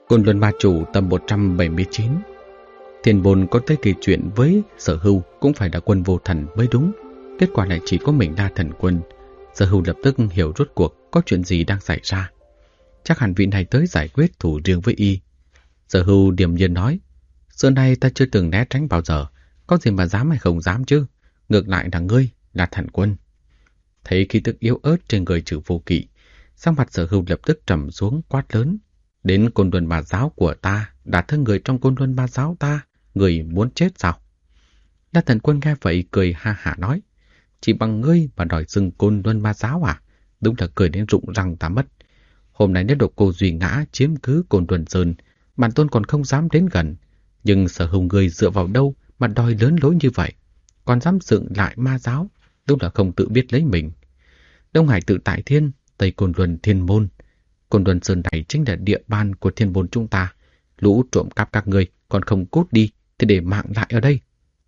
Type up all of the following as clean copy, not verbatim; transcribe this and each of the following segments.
Côn Luân Ma Chủ tập 179. Thiên Bồn có tới kể chuyện với Sở Hưu cũng phải là quân vô thần mới đúng. Kết quả lại chỉ có mình La Thần Quân. Sở Hưu lập tức hiểu rốt cuộc có chuyện gì đang xảy ra. Chắc hẳn vị này tới giải quyết thủ riêng với y. Sở Hưu điềm nhiên nói: xưa nay ta chưa từng né tránh bao giờ, có gì mà dám hay không dám chứ. Ngược lại là ngươi, La Thần Quân. Thấy khí tức yếu ớt trên người Trừ Vô Kỵ, sắc mặt Sở Hưu lập tức trầm xuống quát lớn: đến Côn Luân Ma Giáo của ta, đã thân người trong Côn Luân Ma Giáo ta, người muốn chết sao? La Thần Quân nghe vậy cười ha hả nói: chỉ bằng ngươi mà đòi xưng Côn Luân Ma Giáo à? Đúng là cười đến rụng răng ta mất. Hôm nay nếu độc cô Duy Ngã chiếm cứ Côn Luân Sơn, bản tôn còn không dám đến gần. Nhưng Sở Hưu ngươi dựa vào đâu mà đòi lớn lối như vậy? Còn dám dựng lại Ma Giáo, đúng là không tự biết lấy mình. Đông Hải Tự Tại Thiên, Tây Côn Luân Thiên Môn. Côn Luân Sơn này chính là địa bàn của Thiên Môn chúng ta. Lũ trộm cắp các ngươi còn không cút đi thì để mạng lại ở đây.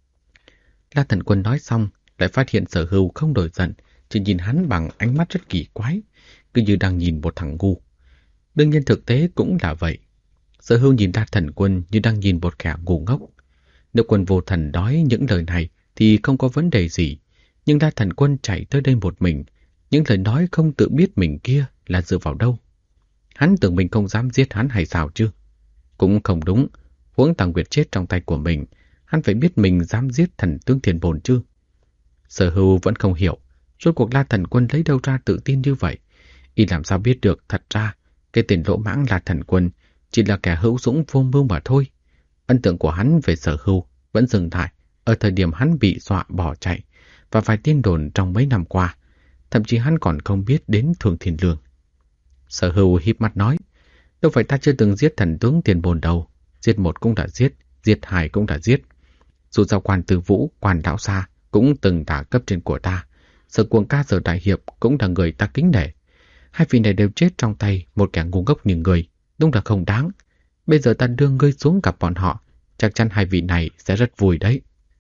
La Thần Quân nói xong lại phát hiện Sở Hưu không nổi giận, chỉ nhìn hắn bằng ánh mắt rất kỳ quái, cứ như đang nhìn một thằng ngu. Đương nhiên thực tế cũng là vậy. Sở Hưu nhìn La Thần Quân như đang nhìn một kẻ ngu ngốc. Nếu quân vô thần nói những lời này thì không có vấn đề gì, nhưng La Thần Quân chạy tới đây một mình, những lời nói không tự biết mình kia là dựa vào đâu? Hắn tưởng mình không dám giết hắn hay sao chứ? Cũng không đúng, huống Tàng Nguyệt chết trong tay của mình, hắn phải biết mình dám giết thần tướng Thiên Bồn chứ. Sở Hưu vẫn không hiểu, rốt cuộc La Thần Quân lấy đâu ra tự tin như vậy. Y làm sao biết được thật ra cái tên lỗ mãng La Thần Quân chỉ là kẻ hữu dũng vô mưu mà thôi. Ấn tượng của hắn về Sở Hưu vẫn dừng lại ở thời điểm hắn bị dọa bỏ chạy và vài tin đồn trong mấy năm qua. Thậm chí hắn còn không biết đến Thương Thiên Lương. Sở Hưu híp mắt nói: đâu phải ta chưa từng giết thần tướng Thiên Bồn đâu. Giết một cũng đã giết, giết hai cũng đã giết. Dù sao Quan Tư Vũ, Quan Đạo Sa cũng từng là cấp trên của ta. Sở Cuồng Ca, Sở Đại Hiệp cũng là người ta kính nể. Hai vị này đều chết trong tay một kẻ ngu ngốc như người, đúng là không đáng. Bây giờ ta đưa ngươi xuống gặp bọn họ, chắc chắn hai vị này sẽ rất vui đấy.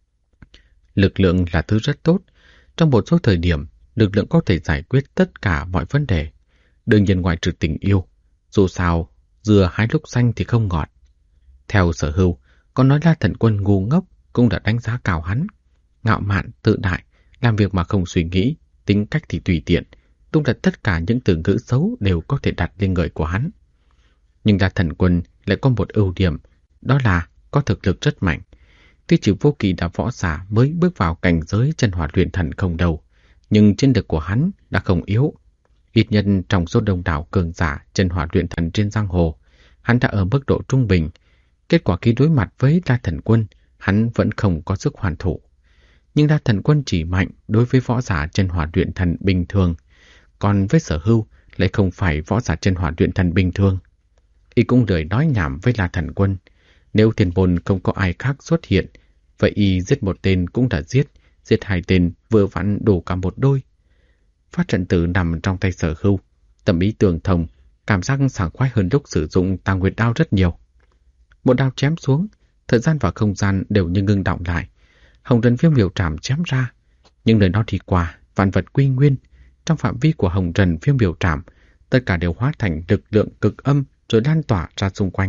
Lực lượng là thứ rất tốt. Trong một số thời điểm, lực lượng có thể giải quyết tất cả mọi vấn đề. Đương nhiên ngoại trừ tình yêu. Dù sao, dừa hái lúc xanh thì không ngọt. Theo Sở Hưu, còn nói La Thần Quân ngu ngốc cũng đã đánh giá cao hắn. Ngạo mạn, tự đại, làm việc mà không suy nghĩ, tính cách thì tùy tiện. Đúng là tất cả những từ ngữ xấu đều có thể đặt lên người của hắn. Nhưng La Thần Quân lại có một ưu điểm, đó là có thực lực rất mạnh. Tuy Trừ Vô Kỵ đã võ giả mới bước vào cảnh giới chân hỏa luyện thần không đầu, nhưng chiến lực của hắn đã không yếu. Ít nhân trong số đông đảo cường giả chân hỏa luyện thần trên giang hồ, hắn đã ở mức độ trung bình. Kết quả khi đối mặt với La Thần Quân, hắn vẫn không có sức hoàn thủ. Nhưng La Thần Quân chỉ mạnh đối với võ giả chân hỏa luyện thần bình thường, còn với Sở Hưu lại không phải võ giả chân hỏa luyện thần bình thường. Y cũng lười nói nhảm với La Thần Quân. Nếu Thiên Bồn không có ai khác xuất hiện, vậy y giết một tên cũng đã giết, giết hai tên vừa vặn đủ cả một đôi. Phát trận tử nằm trong tay Sở Hưu, tâm ý tường thông, cảm giác sảng khoái hơn lúc sử dụng Tàng Nguyệt đao rất nhiều. Một đao chém xuống, thời gian và không gian đều như ngưng đọng lại. Hồng Trần Phiêu Miểu Trảm chém ra, nhưng lời nó thì qua, vạn vật quy nguyên. Trong phạm vi của Hồng Trần Phiêu Miểu Trảm, tất cả đều hóa thành lực lượng cực âm rồi lan tỏa ra xung quanh.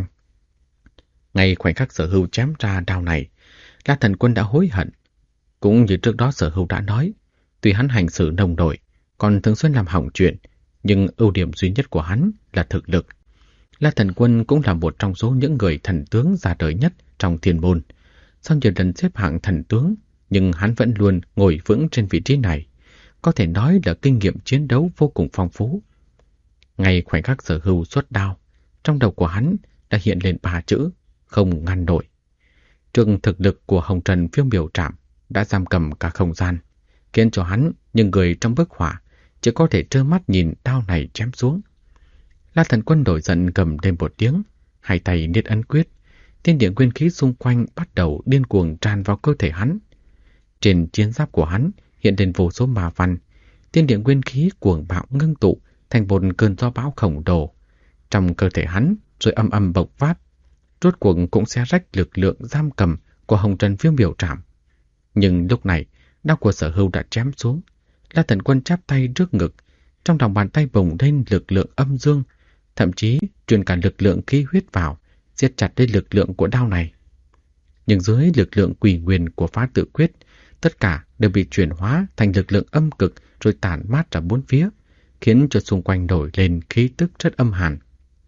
Ngay khoảnh khắc Sở Hưu chém ra đao này, La Thần Quân đã hối hận. Cũng như trước đó Sở Hưu đã nói, tuy hắn hành xử nông nổi, còn thường xuyên làm hỏng chuyện, nhưng ưu điểm duy nhất của hắn là thực lực. La Thần Quân cũng là một trong số những người thần tướng ra đời nhất trong Thiên Môn. Sau nhiều lần xếp hạng thần tướng, nhưng hắn vẫn luôn ngồi vững trên vị trí này. Có thể nói là kinh nghiệm chiến đấu vô cùng phong phú. Ngay khoảnh khắc Sở Hưu xuất đao, trong đầu của hắn đã hiện lên 3 chữ: không ngăn nổi. Trường thực lực của Hồng Trần Phiêu Miểu Trảm đã giam cầm cả không gian, khiến cho hắn những người trong bức họa chỉ có thể trơ mắt nhìn đao này chém xuống. La Thần Quân nổi giận gầm lên một tiếng, hai tay niết ấn quyết, thiên địa nguyên khí xung quanh bắt đầu điên cuồng tràn vào cơ thể hắn. Trên chiến giáp của hắn hiện lên vô số ma văn, thiên địa nguyên khí cuồng bạo ngưng tụ thành một cơn gió bão khổng lồ. Trong cơ thể hắn rồi âm âm bộc phát, rốt cuộc cũng xé rách lực lượng giam cầm của Hồng Trần Phiêu Miểu Trảm. Nhưng lúc này, đao của Sở Hưu đã chém xuống. La Thần Quân chắp tay trước ngực, trong lòng bàn tay bùng lên lực lượng âm dương, thậm chí truyền cả lực lượng khí huyết vào, siết chặt lấy lực lượng của đao này. Nhưng dưới lực lượng quỷ nguyên của phá tự quyết, tất cả đều bị chuyển hóa thành lực lượng âm cực rồi tản mát ra bốn phía, khiến cho xung quanh nổi lên khí tức rất âm hàn.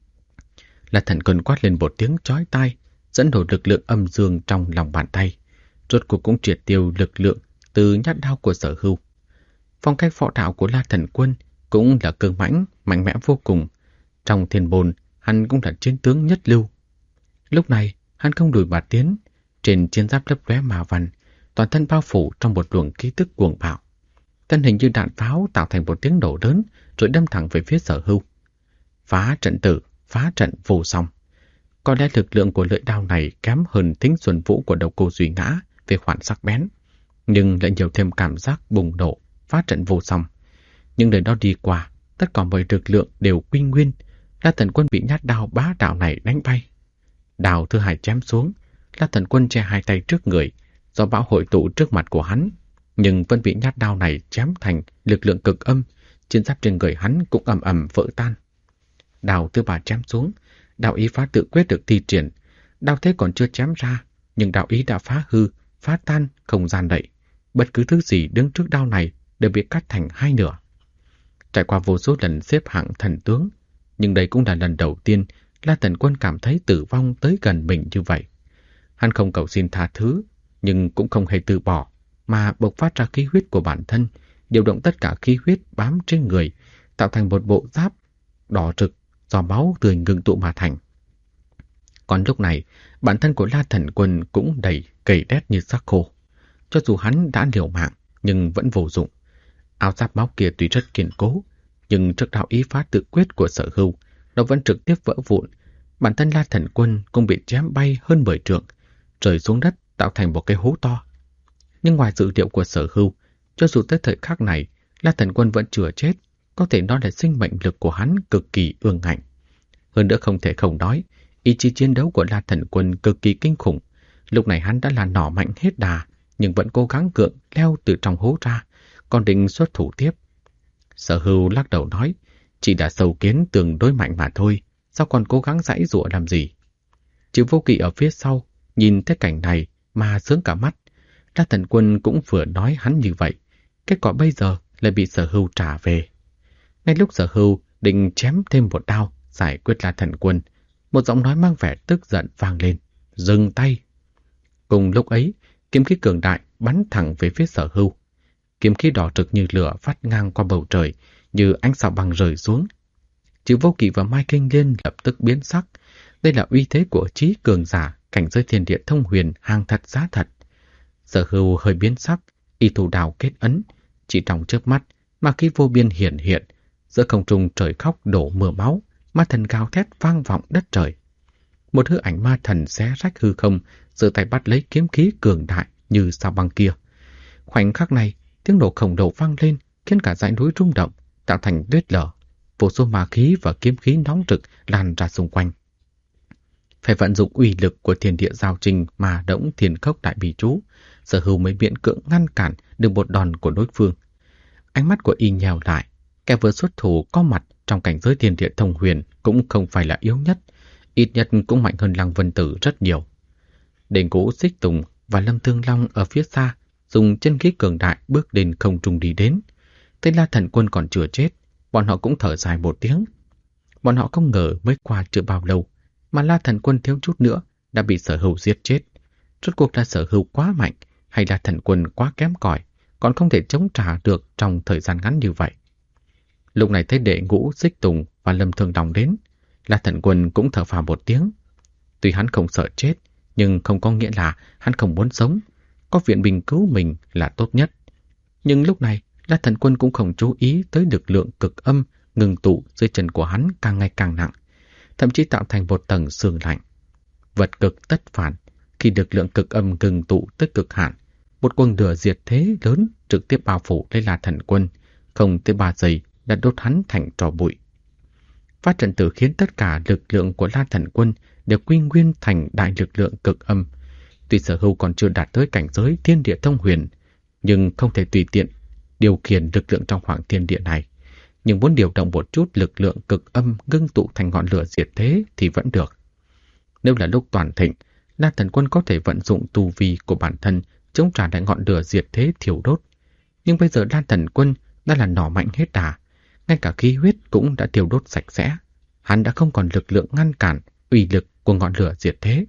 La Thần Quân quát lên một tiếng chói tai, dẫn đổ lực lượng âm dương trong lòng bàn tay, rốt cuộc cũng triệt tiêu lực lượng từ nhát đao của Sở Hưu. Phong cách võ đạo của La Thần Quân cũng là cường mãnh, mạnh mẽ vô cùng. Trong thiên bồn, hắn cũng là chiến tướng nhất lưu. Lúc này, hắn không lùi mà tiến, trên chiến giáp lấp lóe ma văn, toàn thân bao phủ trong một luồng khí tức cuồng bạo. Thân hình như đạn pháo tạo thành một tiếng nổ lớn, rồi đâm thẳng về phía Sở Hưu. Phá trận tử, phá trận vô song. Có lẽ lực lượng của lưỡi đao này kém hơn Thính Xuân Vũ của Độc Cô Duy Ngã về khoản sắc bén, nhưng lại nhiều thêm cảm giác bùng nổ, phá trận vô song. Nhưng đời đó đi qua, tất cả mọi lực lượng đều quy nguyên. La Thần Quân bị nhát đao bá đạo này đánh bay. Đao thứ hai chém xuống, La Thần Quân che hai tay trước người, do bão hội tụ trước mặt của hắn, nhưng vẫn bị nhát đao này chém thành lực lượng cực âm, chiến giáp trên người hắn cũng ầm ầm vỡ tan. Đao thứ ba chém xuống, đạo ý phá tự quyết được thi triển. Đao thế còn chưa chém ra, nhưng đạo ý đã phá hư, phá tan không gian đậy. Bất cứ thứ gì đứng trước đao này đều bị cắt thành hai nửa. Trải qua vô số lần xếp hạng thần tướng, nhưng đây cũng là lần đầu tiên La Thần Quân cảm thấy tử vong tới gần mình như vậy. Hắn không cầu xin tha thứ, nhưng cũng không hề từ bỏ, mà bộc phát ra khí huyết của bản thân, điều động tất cả khí huyết bám trên người, tạo thành một bộ giáp đỏ rực do máu tươi ngưng tụ mà thành. Còn lúc này, bản thân của La Thần Quân cũng đầy gầy đét như xác khô. Cho dù hắn đã liều mạng, nhưng vẫn vô dụng. Áo giáp máu kia tuy rất kiên cố, nhưng trước đạo ý phá tự quyết của Sở Hưu, nó vẫn trực tiếp vỡ vụn. Bản thân La Thần Quân cũng bị chém bay hơn 10 trượng, rơi xuống đất tạo thành một cái hố to. Nhưng ngoài dự liệu của Sở Hưu, cho dù tới thời khắc này, La Thần Quân vẫn chưa chết, có thể nói là sinh mệnh lực của hắn cực kỳ ương ngạnh. Hơn nữa không thể không nói, ý chí chiến đấu của La Thần Quân cực kỳ kinh khủng. Lúc này hắn đã là nỏ mạnh hết đà, nhưng vẫn cố gắng gượng leo từ trong hố ra, còn định xuất thủ tiếp. Sở Hưu lắc đầu nói, chỉ đã sâu kiến tương đối mạnh mà thôi, sao còn cố gắng giãy giụa làm gì? Chứ Vô Kỵ ở phía sau, nhìn thấy cảnh này mà sướng cả mắt. La Thần Quân cũng vừa nói hắn như vậy, kết quả bây giờ lại bị Sở Hưu trả về. Ngay lúc Sở Hưu định chém thêm một đao giải quyết La Thần Quân, một giọng nói mang vẻ tức giận vang lên, dừng tay. Cùng lúc ấy, kiếm khí cường đại bắn thẳng về phía Sở Hưu. Kiếm khí đỏ rực như lửa vắt ngang qua bầu trời, như ánh sao băng rơi xuống. Chữ Vô Kỵ và Mai Kinh Liên lập tức biến sắc. Đây là uy thế của trí cường giả, cảnh giới thiên địa thông huyền, hàng thật giá thật. Sở Hưu hơi biến sắc, y thủ đào kết ấn, chỉ trong chớp mắt, ma khí vô biên hiện hiện, giữa không trung trời khóc đổ mưa máu, ma thần gào thét vang vọng đất trời. Một hư ảnh ma thần xé rách hư không, giơ tay bắt lấy kiếm khí cường đại như sao băng kia. Khoảnh khắc này, tiếng nổ khổng lồ vang lên, khiến cả dãy núi rung động, tạo thành tuyết lở. Vô số ma khí và kiếm khí nóng rực lan ra xung quanh. Phải vận dụng uy lực của thiên địa giao trình mà đỗng thiên khốc đại bì chú, Sở Hưu mới miễn cưỡng ngăn cản được một đòn của đối phương. Ánh mắt của y nhèo lại, kẻ vừa xuất thủ có mặt trong cảnh giới thiên địa thông huyền cũng không phải là yếu nhất, ít nhất cũng mạnh hơn Lăng Vân Tử rất nhiều. Đền Cũ Xích Tùng và Lâm Thương Long ở phía xa dùng chân khí cường đại bước lên không trung đi đến. Thấy La Thần Quân còn chưa chết, bọn họ cũng thở dài một tiếng. Bọn họ không ngờ mới qua chưa bao lâu mà La Thần Quân thiếu chút nữa đã bị Sở Hưu giết chết. Rốt cuộc là Sở Hưu quá mạnh hay là Thần Quân quá kém cỏi, còn không thể chống trả được trong thời gian ngắn như vậy. Lúc này thấy Đệ Ngũ Xích Tùng và Lâm Thương Long đến, La Thần Quân cũng thở phào một tiếng. Tuy hắn không sợ chết, nhưng không có nghĩa là hắn không muốn sống. Có viện binh cứu mình là tốt nhất. Nhưng lúc này, La Thần Quân cũng không chú ý tới lực lượng cực âm ngừng tụ dưới chân của hắn càng ngày càng nặng, thậm chí tạo thành một tầng sương lạnh. Vật cực tất phản, khi lực lượng cực âm ngừng tụ tới cực hạn, một quần lửa diệt thế lớn trực tiếp bao phủ lấy La Thần Quân, không tới 3 giây đã đốt hắn thành tro bụi. Phát trận tử khiến tất cả lực lượng của La Thần Quân đều quy nguyên thành đại lực lượng cực âm. Tuy Sở Hưu còn chưa đạt tới cảnh giới thiên địa thông huyền, nhưng không thể tùy tiện điều khiển lực lượng trong khoảng thiên địa này. nhưng muốn điều động một chút lực lượng cực âm ngưng tụ thành ngọn lửa diệt thế thì vẫn được. Nếu là lúc toàn thịnh, La Thần Quân có thể vận dụng tu vi của bản thân chống trả lại ngọn lửa diệt thế thiêu đốt. Nhưng bây giờ La Thần Quân đã là nỏ mạnh hết đà, ngay cả khí huyết cũng đã thiêu đốt sạch sẽ. Hắn đã không còn lực lượng ngăn cản uy lực của ngọn lửa diệt thế.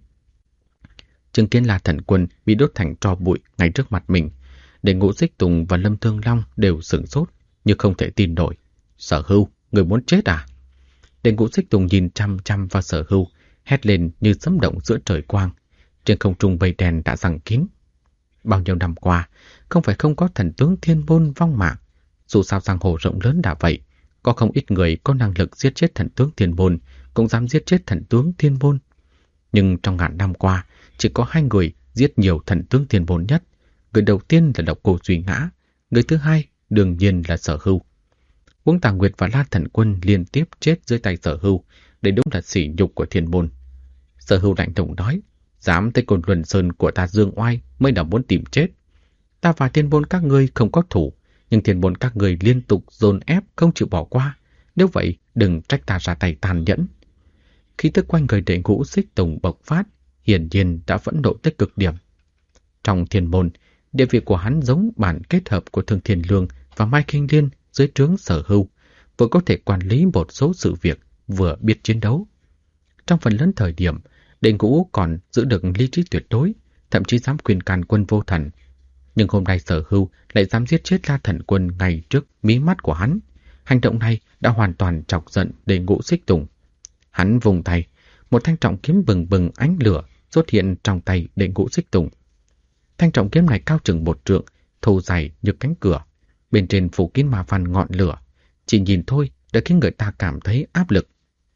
Chứng kiến La Thần Quân bị đốt thành tro bụi ngay trước mặt mình, để Ngũ Xích Tùng và Lâm Thương Long đều sửng sốt, nhưng không thể tin nổi. Sở Hưu, người muốn chết à? Để Ngũ Xích Tùng nhìn chăm chăm vào Sở Hưu, hét lên như sấm động giữa trời quang. Trên không trung mây đen đã giăng kín. Bao nhiêu năm qua, không phải không có thần tướng thiên môn vong mạng. Dù sao giang hồ rộng lớn đã vậy, có không ít người có năng lực giết chết thần tướng thiên môn, cũng dám giết chết thần tướng thiên môn. Nhưng trong ngàn năm qua, chỉ có 2 người giết nhiều thần tướng thiên môn nhất. Người đầu tiên là Độc Cô Duy Ngã, người thứ hai đương nhiên là Sở Hưu. Uông Tà Nguyệt và La Thần Quân liên tiếp chết dưới tay Sở Hưu, đây đúng là sỉ nhục của thiên môn. Sở Hưu lạnh lùng nói, dám tới Côn Luân Sơn của ta dương oai mới là muốn tìm chết. Ta và thiên môn các ngươi không có thủ, nhưng thiên môn các ngươi liên tục dồn ép không chịu bỏ qua. Nếu vậy, đừng trách ta ra tay tàn nhẫn. Khí tức quanh người Đệ Ngũ Xích Tùng bộc phát, hiển nhiên đã phẫn nộ tới cực điểm. Trong thiên môn, địa vị của hắn giống bản kết hợp của Thương Thiên Lương và Mai Kinh Liên dưới trướng Sở Hưu, vừa có thể quản lý một số sự việc, vừa biết chiến đấu. Trong phần lớn thời điểm, Đệ Ngũ còn giữ được lý trí tuyệt đối, thậm chí dám khuyên can Quân Vô Thần. Nhưng hôm nay Sở Hưu lại dám giết chết La Thần Quân ngay trước mí mắt của hắn. Hành động này đã hoàn toàn chọc giận Đệ Ngũ Xích Tùng. Hắn vùng tay, một thanh trọng kiếm bừng bừng ánh lửa xuất hiện trong tay Đệ Ngũ Xích Tùng. Thanh trọng kiếm này cao chừng 1 trượng, thô dày như cánh cửa, bên trên phủ kín ma văn ngọn lửa. Chỉ nhìn thôi đã khiến người ta cảm thấy áp lực.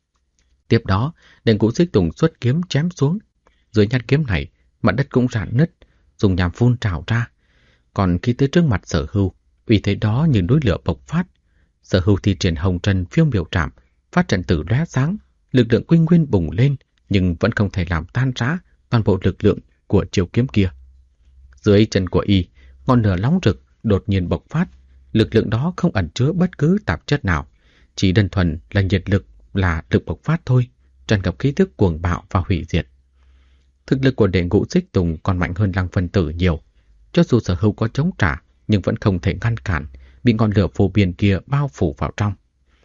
Tiếp đó, Đệ Ngũ Xích Tùng xuất kiếm chém xuống. Dưới nhát kiếm này, mặt đất cũng rạn nứt, dùng nham phun trào ra. Còn khi tới trước mặt Sở Hưu, uy thế đó như núi lửa bộc phát. Sở Hưu thi triển hồng trần phiêu miểu trảm, phát trận tử lóe sáng, lực lượng quy nguyên bùng lên, nhưng vẫn không thể làm tan rã toàn bộ lực lượng của chiêu kiếm kia. Dưới chân của y, ngọn lửa nóng rực đột nhiên bộc phát, lực lượng đó không ẩn chứa bất cứ tạp chất nào, chỉ đơn thuần là nhiệt lực, là lực bộc phát thôi, tràn ngập khí tức cuồng bạo và hủy diệt. Thực lực của Đệ Ngũ Xích Tùng còn mạnh hơn Lăng Vân Tử nhiều. Cho dù Sở Hưu có chống trả, nhưng vẫn không thể ngăn cản, bị ngọn lửa vô biên kia bao phủ vào trong.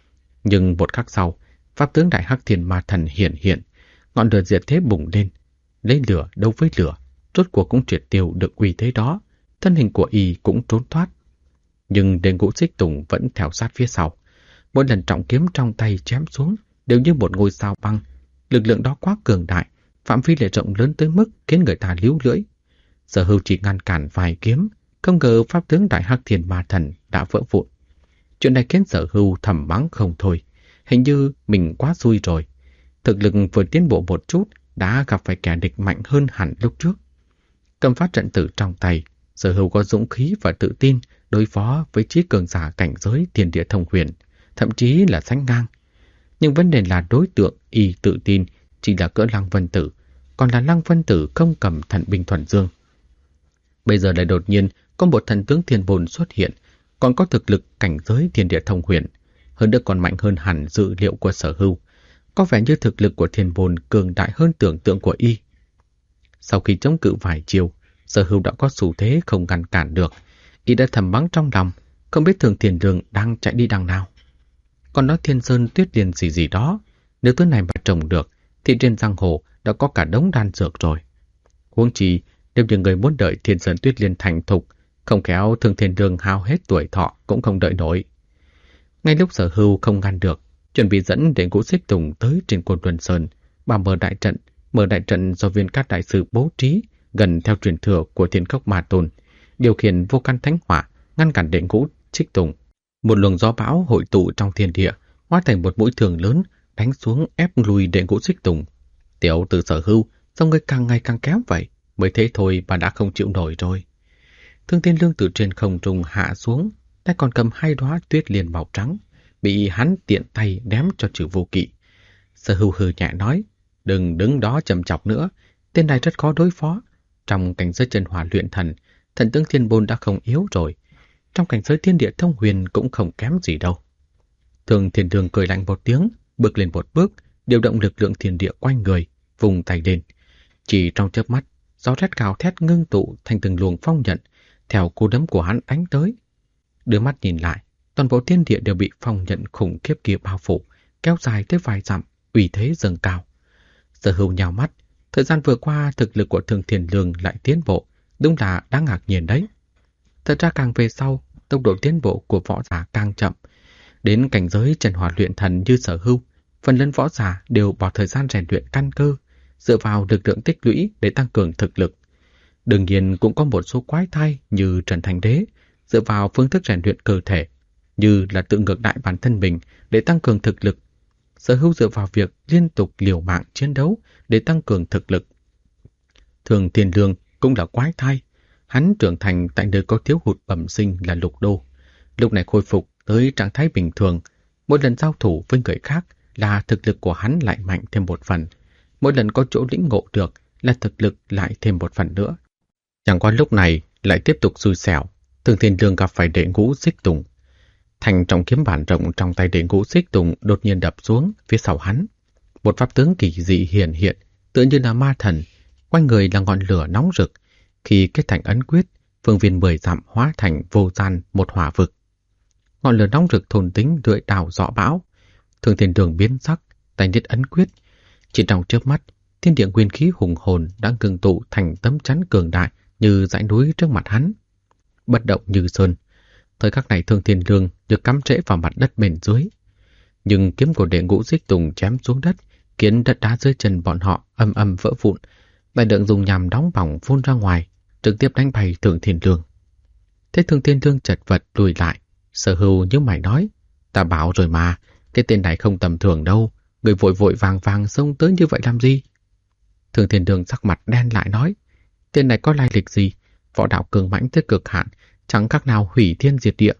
Nhưng một khắc sau, pháp tướng Đại Hắc Thiên Ma Thần hiện, ngọn lửa diệt thế bùng lên, lấy lửa đấu với lửa, rốt cuộc cũng triệt tiêu được uy thế đó, thân hình của y cũng trốn thoát. Nhưng Đệ Ngũ Xích Tùng vẫn theo sát phía sau. Mỗi lần trọng kiếm trong tay chém xuống đều như một ngôi sao băng, lực lượng đó quá cường đại, phạm vi lại rộng lớn tới mức khiến người ta líu lưỡi. Sở Hưu chỉ ngăn cản vài kiếm, không ngờ pháp tướng Đại Hắc Thiên Ma Thần đã vỡ vụn. Chuyện này khiến Sở Hưu thầm mắng không thôi, hình như mình quá xui rồi. Thực lực vừa tiến bộ một chút đã gặp phải kẻ địch mạnh hơn hẳn lúc trước. Cầm phát trận tử trong tay, Sở Hưu có dũng khí và tự tin đối phó với trí cường giả cảnh giới thiên địa thông huyền, thậm chí là sánh ngang. Nhưng vấn đề là đối tượng y tự tin chỉ là cỡ Lăng Vân Tử, còn là Lăng Vân Tử không cầm thần binh thuần dương. Bây giờ lại đột nhiên có một thần tướng thiên bồn xuất hiện, còn có thực lực cảnh giới thiên địa thông huyền, hơn nữa còn mạnh hơn hẳn dự liệu của Sở Hưu. Có vẻ như thực lực của thiên bồn cường đại hơn tưởng tượng của y. Sau khi chống cự vài chiều, Sở Hưu đã có xu thế không ngăn cản được. Y đã thầm mắng trong lòng, không biết Thường Thiền Đường đang chạy đi đằng nào. Còn nói Thiên Sơn Tuyết Liên gì đó, nếu thứ này mà trồng được, thì trên giang hồ đã có cả đống đan dược rồi. Huống chi, nếu những người muốn đợi Thiên Sơn Tuyết Liên thành thục, không khéo Thường Thiền Đường hao hết tuổi thọ cũng không đợi nổi. Ngay lúc Sở Hưu không ngăn được, chuẩn bị dẫn Đệ Ngũ Xích Tùng tới trên Côn Luân Sơn, bà mở đại trận do Viên Cát Đại Sư bố trí gần theo truyền thừa của Thiên Cốc Ma Tôn, điều khiển vô căn thánh hỏa ngăn cản Đệ Ngũ Xích Tùng. Một luồng gió bão hội tụ trong thiên địa, hóa thành một mũi thường lớn đánh xuống ép lùi Đệ Ngũ Xích Tùng. Tiểu tử Sở Hưu, sao ngươi càng ngày càng kém vậy? Mới thế thôi mà đã không chịu nổi rồi. Thương Thiên Lương từ trên không trung hạ xuống, tay còn cầm 2 đóa tuyết liên màu trắng, bị hắn tiện tay ném cho Trừ Vô Kỵ. Sở Hưu hừ nhẹ nói, đừng đứng đó chậm chọc nữa, tên này rất khó đối phó. Trong cảnh giới chân hỏa luyện thần, thần tướng Thiên Bôn đã không yếu rồi. Trong cảnh giới thiên địa thông huyền cũng không kém gì đâu. Thường Thiên Đường cười lạnh một tiếng, bước lên một bước, điều động lực lượng thiên địa quanh người, vùng tay lên. Chỉ trong chớp mắt, gió rét gào thét ngưng tụ thành từng luồng phong nhận, theo cú đấm của hắn đánh tới. Đưa mắt nhìn lại, toàn bộ thiên địa đều bị phong nhận khủng khiếp kia bao phủ, kéo dài tới vài dặm, uy thế dâng cao. Sở Hưu nhào mắt, thời gian vừa qua thực lực của Thường Thiên Lương lại tiến bộ, đúng là đáng ngạc nhiên đấy. Thật ra càng về sau, tốc độ tiến bộ của võ giả càng chậm. Đến cảnh giới Trần Hỏa luyện thần như Sở Hưu, phần lớn võ giả đều bỏ thời gian rèn luyện căn cơ, dựa vào lực lượng tích lũy để tăng cường thực lực. Đương nhiên cũng có một số quái thai như Trần Thành Đế, dựa vào phương thức rèn luyện cơ thể, như là tự ngược đại bản thân mình để tăng cường thực lực. Sở Hưu dựa vào việc liên tục liều mạng chiến đấu để tăng cường thực lực. Thường Thiên Lương cũng là quái thai. Hắn trưởng thành tại nơi có thiếu hụt bẩm sinh là Lục Đô. Lúc này khôi phục tới trạng thái bình thường. Mỗi lần giao thủ với người khác là thực lực của hắn lại mạnh thêm một phần. Mỗi lần có chỗ lĩnh ngộ được là thực lực lại thêm một phần nữa. Chẳng qua lúc này lại tiếp tục xui xẻo. Thường Thiên Lương gặp phải Đệ Ngũ Xích Tùng. Thành trọng kiếm bản rộng trong tay Đệ Ngũ Xích Tùng đột nhiên đập xuống phía sau hắn. Một pháp tướng kỳ dị hiện hiện, tựa như là ma thần, quanh người là ngọn lửa nóng rực. Khi kết thành ấn quyết, phương viên 10 dặm hóa thành vô gian một hỏa vực. Ngọn lửa nóng rực thôn tính lưỡi đào dọ bão. Thường Thiên Đường biến sắc, tay niết ấn quyết. Chỉ trong chớp mắt, thiên địa nguyên khí hùng hồn đã ngưng tụ thành tấm chắn cường đại như dãy núi trước mặt hắn. Bất động như sơn. Thời khắc này Thường Thiên Lương được cắm rễ vào mặt đất bên dưới. Nhưng kiếm của Đệ Ngũ Xích Tùng chém xuống đất, khiến đất đá dưới chân bọn họ âm âm vỡ vụn. Đại lượng dùng nhằm đóng bỏng phun ra ngoài, trực tiếp đánh bay Thường Thiên Lương. Thế Thường Thiên Lương chật vật lùi lại. Sở Hưu như mày nói, ta bảo rồi mà, cái tên này không tầm thường đâu, người vội vội vàng vàng xông tới như vậy làm gì? Thường Thiên Lương sắc mặt đen lại nói, tên này có lai lịch gì? Võ đạo cường mãnh tới cực hạn, chẳng khác nào hủy thiên diệt địa.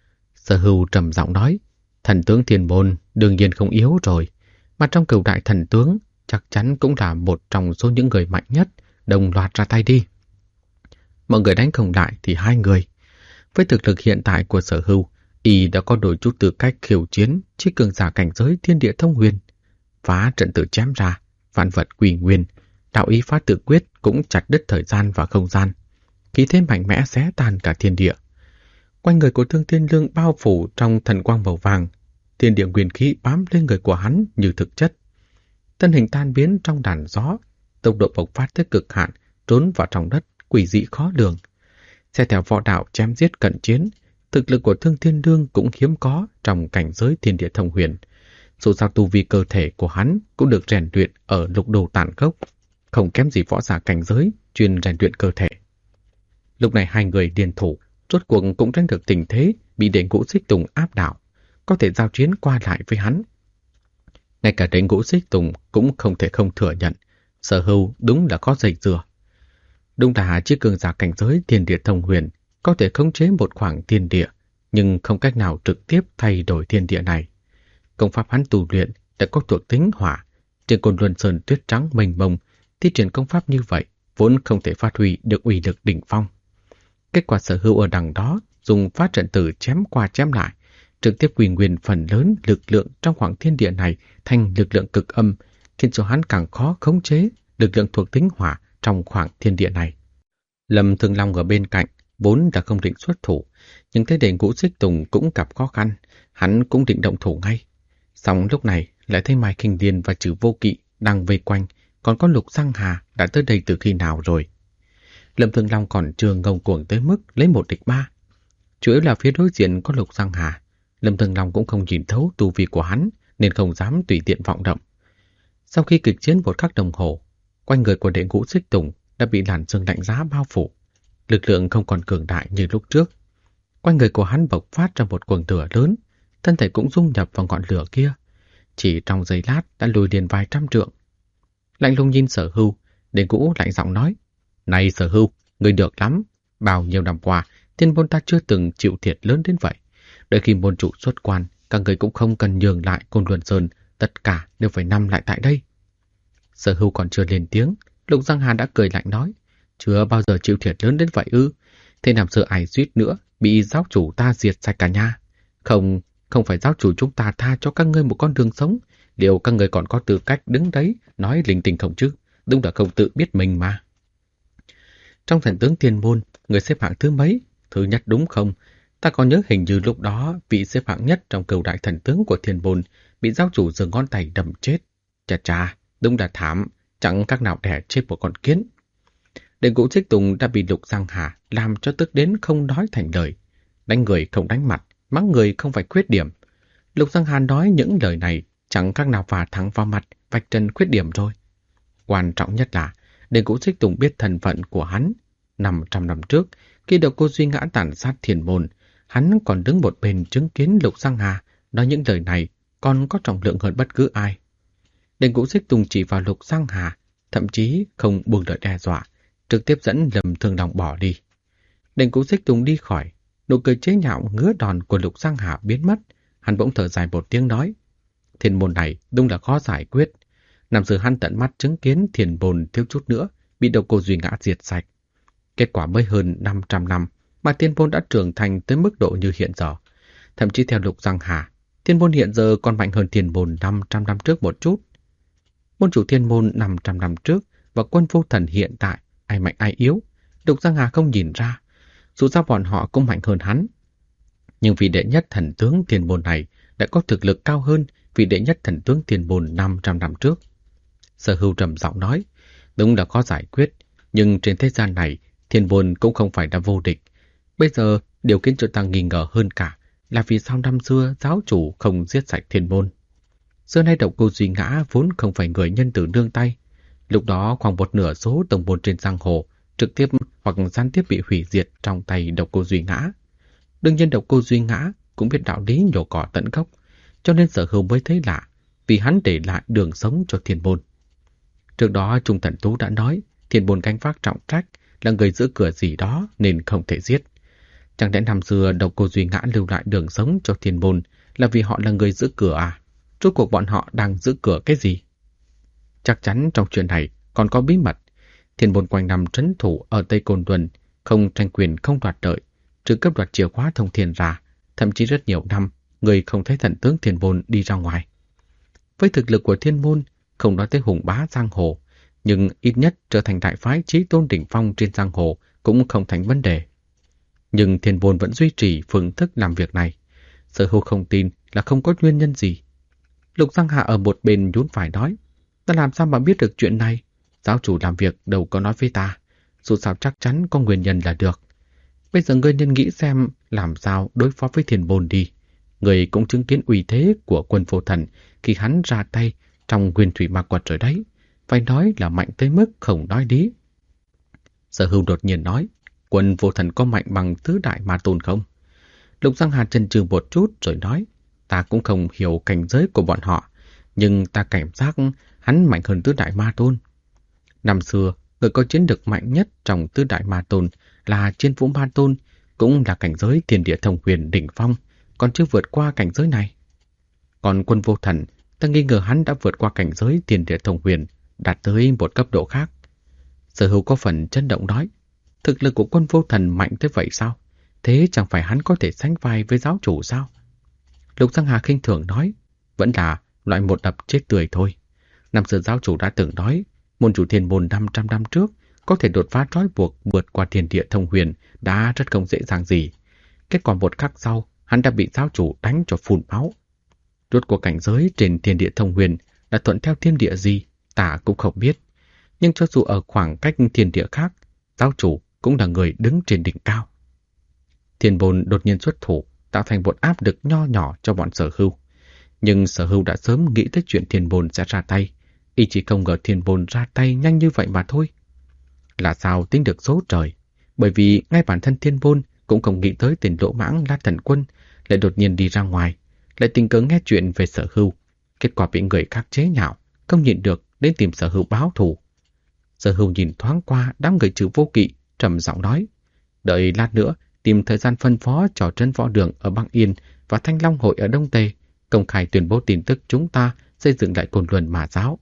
Sở Hưu trầm giọng nói, thần tướng Thiên Môn đương nhiên không yếu rồi, mà trong cửu đại thần tướng chắc chắn cũng là một trong số những người mạnh nhất, đồng loạt ra tay đi. Mọi người đánh không lại thì hai người. Với thực lực hiện tại của Sở Hưu, y đã có đôi chút tư cách khiêu chiến chí cường giả cảnh giới thiên địa thông huyền. Phá trận tử chém ra, vạn vật quỷ nguyên, đạo ý phá tự quyết cũng chặt đứt thời gian và không gian. Khí thế mạnh mẽ xé tan cả thiên địa. Quanh người của Thương Thiên Lương bao phủ trong thần quang màu vàng, thiên địa nguyên khí bám lên người của hắn như thực chất. Thân hình tan biến trong đàn gió, tốc độ bộc phát tới cực hạn, trốn vào trong đất, quỷ dị khó lường. Xe theo võ đạo chém giết cận chiến, thực lực của Thương Thiên Lương cũng hiếm có trong cảnh giới thiên địa thông huyền. Dù sao tu vi cơ thể của hắn cũng được rèn luyện ở Lục Đồ tản gốc, không kém gì võ giả cảnh giới chuyên rèn luyện cơ thể. Lúc này hai người liên thủ, rốt cuộc cũng tránh được tình thế bị Đệ Ngũ Xích Tùng áp đảo, có thể giao chiến qua lại với hắn. Ngay cả Đệ Ngũ Xích Tùng cũng không thể không thừa nhận, Sở Hưu đúng là có dây dưa. Đúng là chiếc cường giả cảnh giới thiên địa thông huyền có thể khống chế một khoảng thiên địa, nhưng không cách nào trực tiếp thay đổi thiên địa này. Công pháp hắn tu luyện đã có thuộc tính hỏa, trên Côn Luân Sơn tuyết trắng mênh mông, thi triển công pháp như vậy vốn không thể phát huy được uy lực đỉnh phong. Kết quả Sở Hưu ở đằng đó dùng phá trận tử chém qua chém lại, trực tiếp quy nguyên phần lớn lực lượng trong khoảng thiên địa này thành lực lượng cực âm, khiến cho hắn càng khó khống chế lực lượng thuộc tính hỏa trong khoảng thiên địa này. Lâm Thương Long ở bên cạnh vốn đã không định xuất thủ, nhưng thấy Đệ Ngũ Xích Tùng cũng gặp khó khăn, hắn cũng định động thủ ngay. Song lúc này lại thấy Mai Kinh Điên và Trừ Vô Kỵ đang vây quanh, còn có Lục Giang Hà đã tới đây từ khi nào rồi. Lâm Thương Long còn chưa ngông cuồng tới mức lấy 1 địch 3. Chủ yếu là phía đối diện có Lục Giang Hà, Lâm Thương Long cũng không nhìn thấu tu vi của hắn nên không dám tùy tiện vọng động. Sau khi kịch chiến 1 khắc đồng hồ, quanh người của Đệ Ngũ Xích Tùng đã bị làn sương lạnh giá bao phủ, lực lượng không còn cường đại như lúc trước. Quanh người của hắn bộc phát ra một quầng lửa lớn, thân thể cũng dung nhập vào ngọn lửa kia, chỉ trong giây lát đã lùi liền vài trăm trượng. Lạnh lùng nhìn Sở Hưu, Đệ Ngũ lạnh giọng nói: "Này Sở Hưu, ngươi được lắm, bao nhiêu năm qua, Thiên Môn ta chưa từng chịu thiệt lớn đến vậy. Đợi khi môn chủ xuất quan, các người cũng không cần nhường lại Côn Luân Sơn, tất cả đều phải nằm lại tại đây." Sở Hưu còn chưa lên tiếng, Lục Giang Hà đã cười lạnh nói: "Chưa bao giờ chịu thiệt lớn đến vậy ư? Thế làm sợ ai suýt nữa bị giáo chủ ta diệt sạch cả nhà. Không không phải giáo chủ chúng ta tha cho các ngươi một con đường sống, liệu các ngươi còn có tư cách đứng đấy nói linh tinh không chứ? Đúng là không tự biết mình mà. Trong thần tướng Thiên Môn, người xếp hạng thứ mấy? Thứ nhất đúng không? Ta còn nhớ hình như lúc đó vị xếp hạng nhất trong cửu đại thần tướng của Thiên Môn bị giáo chủ giơ ngón tay đâm chết. Chà chà, đúng là thảm, chẳng các nào đẻ chết một con kiến. Đền Ngũ Xích Tùng đã bị Lục Giang Hà làm cho tức đến không nói thành lời. Đánh người không đánh mặt, mắng người không phải khuyết điểm. Lục Giang Hà nói những lời này chẳng các nào vả thẳng vào mặt, vạch trần khuyết điểm rồi. Quan trọng nhất là Đền Ngũ Xích Tùng biết thân phận của hắn. 500 năm trước, khi Độc Cô Duy Ngã tàn sát Thiên Môn, hắn còn đứng một bên chứng kiến Lục Giang Hà nói những lời này còn có trọng lượng hơn bất cứ ai. Đền Ngũ Xích Tùng chỉ vào Lục Giang Hà, thậm chí không buông lời đe dọa, trực tiếp dẫn Lâm Thương Long bỏ đi. Đền Ngũ Xích Tùng đi khỏi, nụ cười chế nhạo ngứa đòn của Lục Giang Hà biến mất, hắn bỗng thở dài một tiếng nói: Thiên Môn này đúng là khó giải quyết. Năm xưa hắn tận mắt chứng kiến Thiên Môn thiếu chút nữa bị Độc Cô Duy Ngã diệt sạch. Kết quả mới hơn 500 năm mà Thiên Môn đã trưởng thành tới mức độ như hiện giờ. Thậm chí theo Lục Giang Hà, Thiên Môn hiện giờ còn mạnh hơn Thiên Môn 500 năm trước một chút. Môn chủ Thiên Môn 500 năm trước và Quân Vô Thần hiện tại, ai mạnh ai yếu, Lục Giang Hà không nhìn ra. Dù sao bọn họ cũng mạnh hơn hắn. Nhưng vị đệ nhất thần tướng Thiên Môn này đã có thực lực cao hơn vị đệ nhất thần tướng Thiên Môn 500 năm trước. Sở Hưu trầm giọng nói, đúng là khó giải quyết, nhưng trên thế gian này, Thiên Môn cũng không phải đã vô địch. Bây giờ, điều khiến cho ta nghi ngờ hơn cả là vì sao năm xưa giáo chủ không giết sạch Thiên Môn. Xưa nay Độc Cô Duy Ngã vốn không phải người nhân từ nương tay. Lúc đó khoảng một nửa số tông môn trên giang hồ trực tiếp hoặc gián tiếp bị hủy diệt trong tay Độc Cô Duy Ngã. Đương nhiên Độc Cô Duy Ngã cũng biết đạo lý nhổ cỏ tận gốc, cho nên Sở Hưu mới thấy lạ, vì hắn để lại đường sống cho Thiên Môn. Trước đó Trung Thần Tú đã nói Thiên Môn gánh vác trọng trách, là người giữ cửa gì đó nên không thể giết. Chẳng lẽ năm xưa Độc Cô Duy Ngã lưu lại đường sống cho Thiên Môn là vì họ là người giữ cửa à? Rốt cuộc bọn họ đang giữ cửa cái gì? Chắc chắn trong chuyện này còn có bí mật. Thiên Môn quanh năm trấn thủ ở Tây Côn Luân, không tranh quyền không đoạt lợi, trừ cấp đoạt chìa khóa thông thiên ra, thậm chí rất nhiều năm người không thấy thần tướng Thiên Môn đi ra ngoài. Với thực lực của Thiên Môn, không nói tới hùng bá giang hồ, nhưng ít nhất trở thành đại phái chí tôn đỉnh phong trên giang hồ cũng không thành vấn đề. Nhưng Thiên Môn vẫn duy trì phương thức làm việc này. Sở Hưu không tin là không có nguyên nhân gì. Lục Giang Hà ở một bên nhún phải nói, ta làm sao mà biết được chuyện này? Giáo chủ làm việc đâu có nói với ta, dù sao chắc chắn có nguyên nhân là được. Bây giờ ngươi nên nghĩ xem làm sao đối phó với Thiên Môn đi. Ngươi cũng chứng kiến uy thế của Quân Vô Thần khi hắn ra tay trong Nguyên Thủy Ma Quật rồi đấy. Phải nói là mạnh tới mức không nói lý. Sở Hưu đột nhiên nói, Quân Vô Thần có mạnh bằng tứ đại ma tôn không? Lục Giang Hà chần chừ một chút rồi nói, ta cũng không hiểu cảnh giới của bọn họ, nhưng ta cảm giác hắn mạnh hơn tứ đại ma tôn. Năm xưa, người có chiến lực mạnh nhất trong tứ đại ma tôn là Chiến Vũ Ma Tôn, cũng là cảnh giới Thiên Địa Thông Huyền đỉnh phong, còn chưa vượt qua cảnh giới này. Còn Quân Vô Thần, ta nghi ngờ hắn đã vượt qua cảnh giới Thiên Địa Thông Huyền, đạt tới một cấp độ khác. Sở Hưu có phần chấn động nói, thực lực của Quân Vô Thần mạnh tới vậy sao? Thế chẳng phải hắn có thể sánh vai với giáo chủ sao? Lục Giang Hà khinh thường nói, vẫn là loại một đập chết tươi thôi. Năm xưa giáo chủ đã từng nói, môn chủ Thiên Môn 500 năm trước có thể đột phá trói buộc vượt qua Thiên Địa Thông Huyền đã rất không dễ dàng gì. Kết quả một khắc sau, hắn đã bị giáo chủ đánh cho phun máu. Rốt cuộc cảnh giới trên Thiên Địa Thông Huyền là thuận theo thiên địa gì, ta cũng không biết. Nhưng cho dù ở khoảng cách thiên địa khác, giáo chủ cũng là người đứng trên đỉnh cao. Thiên Môn đột nhiên xuất thủ, tạo thành một áp lực nho nhỏ cho bọn Sở Hưu. Nhưng Sở Hưu đã sớm nghĩ tới chuyện Thiên Môn sẽ ra tay. Y chỉ không ngờ Thiên Môn ra tay nhanh như vậy mà thôi. Là sao tính được số trời? Bởi vì ngay bản thân Thiên Môn cũng không nghĩ tới tên lỗ mãng La Thần Quân lại đột nhiên đi ra ngoài, lại tình cờ nghe chuyện về Sở Hưu. Kết quả bị người khác chế nhạo, không nhịn được đến tìm Sở Hưu báo thù. Sở Hưu nhìn thoáng qua đám người Trừ Vô Kỵ, trầm giọng nói, đợi lát nữa tìm thời gian phân phó cho Trấn Võ Đường ở Băng Yên và Thanh Long Hội ở Đông Tây, công khai tuyên bố tin tức chúng ta xây dựng lại Côn Luân Ma Giáo.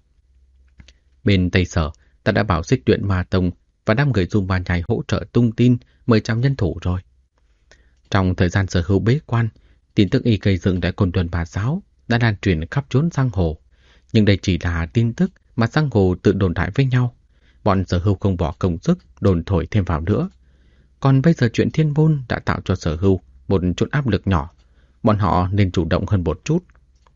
Bên Tây Sở, ta đã bảo Xích Luyện Ma Tông và đám người Dung Ba Nhai hỗ trợ tung tin, mời trăm nhân thủ rồi. Trong thời gian Sở Hưu bế quan, Tin tức y gây dựng tại Côn Luân Bà Giáo đã lan truyền khắp chốn giang hồ, nhưng đây chỉ là tin tức mà giang hồ tự đồn đại với nhau. Bọn Sở Hưu không bỏ công sức đồn thổi thêm vào nữa. Còn bây giờ chuyện Thiên Môn đã tạo cho Sở Hưu một chút áp lực nhỏ, bọn họ nên chủ động hơn một chút.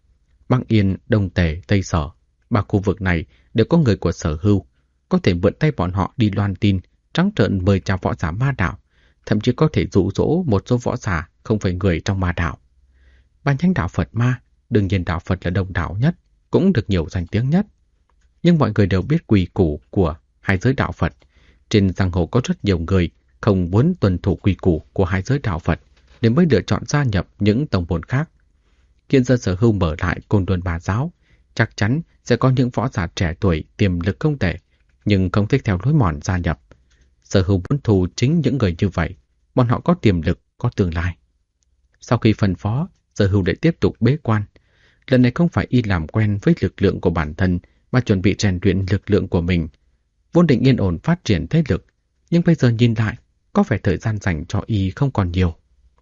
Bắc Yên, Đông Tề, Tây Sở, ba khu vực này đều có người của Sở Hưu, có thể mượn tay bọn họ đi loan tin, trắng trợn mời chào võ giả ma đạo, thậm chí có thể dụ dỗ một số võ giả không phải người trong ma đạo. Ba nhánh đạo Phật ma, đương nhiên đạo Phật là đông đạo nhất, cũng được nhiều danh tiếng nhất. Nhưng mọi người đều biết quy củ của hai giới đạo Phật. Trên giang hồ có rất nhiều người không muốn tuân thủ quy củ của hai giới đạo Phật, nên mới lựa chọn gia nhập những tông môn khác. Hiện giờ Sở Hưu mở lại Côn Luân Bà Giáo, chắc chắn sẽ có những võ giả trẻ tuổi tiềm lực không tệ, nhưng không thích theo lối mòn gia nhập. Sở Hưu muốn thu chính những người như vậy, bọn họ có tiềm lực, có tương lai. Sau khi phân phó, Sở Hưu lại tiếp tục bế quan. Lần này không phải y làm quen với lực lượng của bản thân, mà chuẩn bị rèn luyện lực lượng của mình. Vốn định yên ổn phát triển thế lực, nhưng bây giờ nhìn lại, có vẻ thời gian dành cho y không còn nhiều.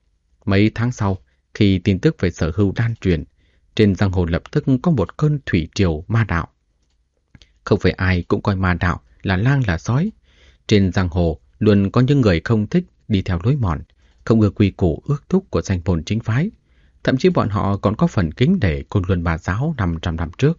Mấy tháng sau, khi tin tức về Sở Hưu lan truyền, trên giang hồ lập tức có một cơn thủy triều ma đạo. Không phải ai cũng coi ma đạo là lang là sói. Trên giang hồ luôn có những người không thích đi theo lối mòn, không ưa quy củ ước thúc của danh môn chính phái. Thậm chí bọn họ còn có phần kính nể Côn Luân Bà Giáo 500 năm trước.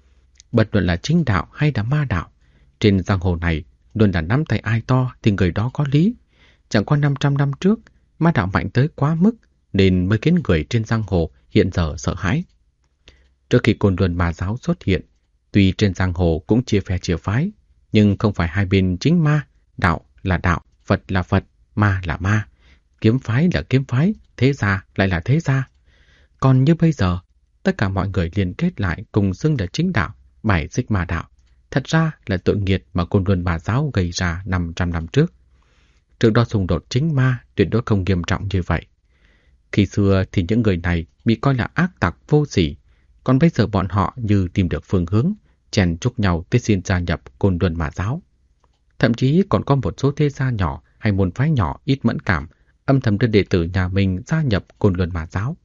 Bất luận là chính đạo hay là ma đạo, trên giang hồ này luôn là nắm tay ai to thì người đó có lý. Chẳng qua 500 năm trước, ma đạo mạnh tới quá mức nên mới khiến người trên giang hồ hiện giờ sợ hãi. Trước khi Côn Luân Bà Giáo xuất hiện, tuy trên giang hồ cũng chia phe chia phái, nhưng không phải hai bên chính ma, đạo là đạo, Phật là Phật, ma là ma, kiếm phái là kiếm phái, thế gia lại là thế gia. Còn như bây giờ, tất cả mọi người liên kết lại cùng xưng là chính đạo, bài xích ma đạo. Thật ra là tội nghiệt mà Côn Luân Bà Giáo gây ra 500 năm trước. Trước đó xung đột chính ma tuyệt đối không nghiêm trọng như vậy. Khi xưa thì những người này bị coi là ác tặc vô sỉ, còn bây giờ bọn họ như tìm được phương hướng, chèn chúc nhau tới xin gia nhập Côn Luân Bà Giáo. Thậm chí còn có một số thế gia nhỏ hay môn phái nhỏ ít mẫn cảm, âm thầm đưa đệ tử nhà mình gia nhập Côn Luân Bà Giáo.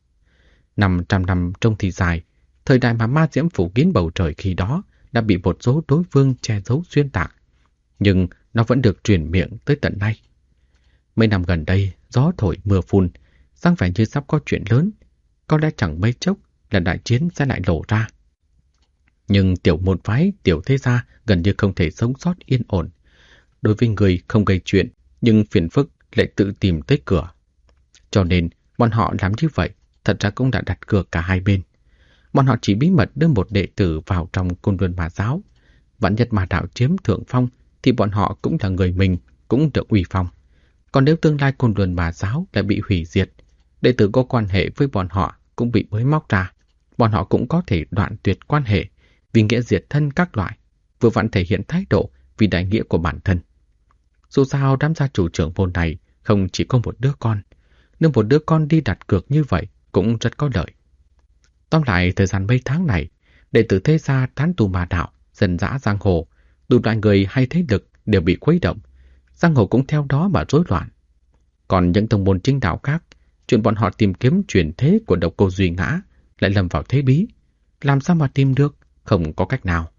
500 năm trông thì dài, thời đại mà ma diễm phủ kín bầu trời khi đó đã bị một số đối phương che giấu xuyên tạc, nhưng nó vẫn được truyền miệng tới tận nay. Mấy năm gần đây, gió thổi mưa phun, sang vẻ như sắp có chuyện lớn, có lẽ chẳng mấy chốc là đại chiến sẽ lại lộ ra. Nhưng tiểu môn phái, tiểu thế gia gần như không thể sống sót yên ổn. Đối với người không gây chuyện, nhưng phiền phức lại tự tìm tới cửa. Cho nên, bọn họ làm như vậy, thật ra cũng đã đặt cược cả hai bên. Bọn họ chỉ bí mật đưa một đệ tử vào trong Côn Luân Bà Giáo. Vạn nhất mà đạo chiếm thượng phong, thì bọn họ cũng là người mình, cũng được uy phong. Còn nếu tương lai Côn Luân Bà Giáo lại bị hủy diệt, đệ tử có quan hệ với bọn họ cũng bị bới móc ra. Bọn họ cũng có thể đoạn tuyệt quan hệ, vì nghĩa diệt thân các loại, vừa vặn thể hiện thái độ vì đại nghĩa của bản thân. Dù sao đám gia chủ trưởng môn này không chỉ có một đứa con, nếu một đứa con đi đặt cược như vậy cũng rất có lợi. Tóm lại, thời gian mấy tháng này, đệ tử thế gia tán tu ma đạo, dần dã giang hồ, đủ loại người hay thế lực đều bị khuấy động, giang hồ cũng theo đó mà rối loạn. Còn những tông môn chính đạo khác, chuyện bọn họ tìm kiếm chuyển thế của Độc Cô Duy Ngã lại lâm vào thế bí, làm sao mà tìm được, không có cách nào.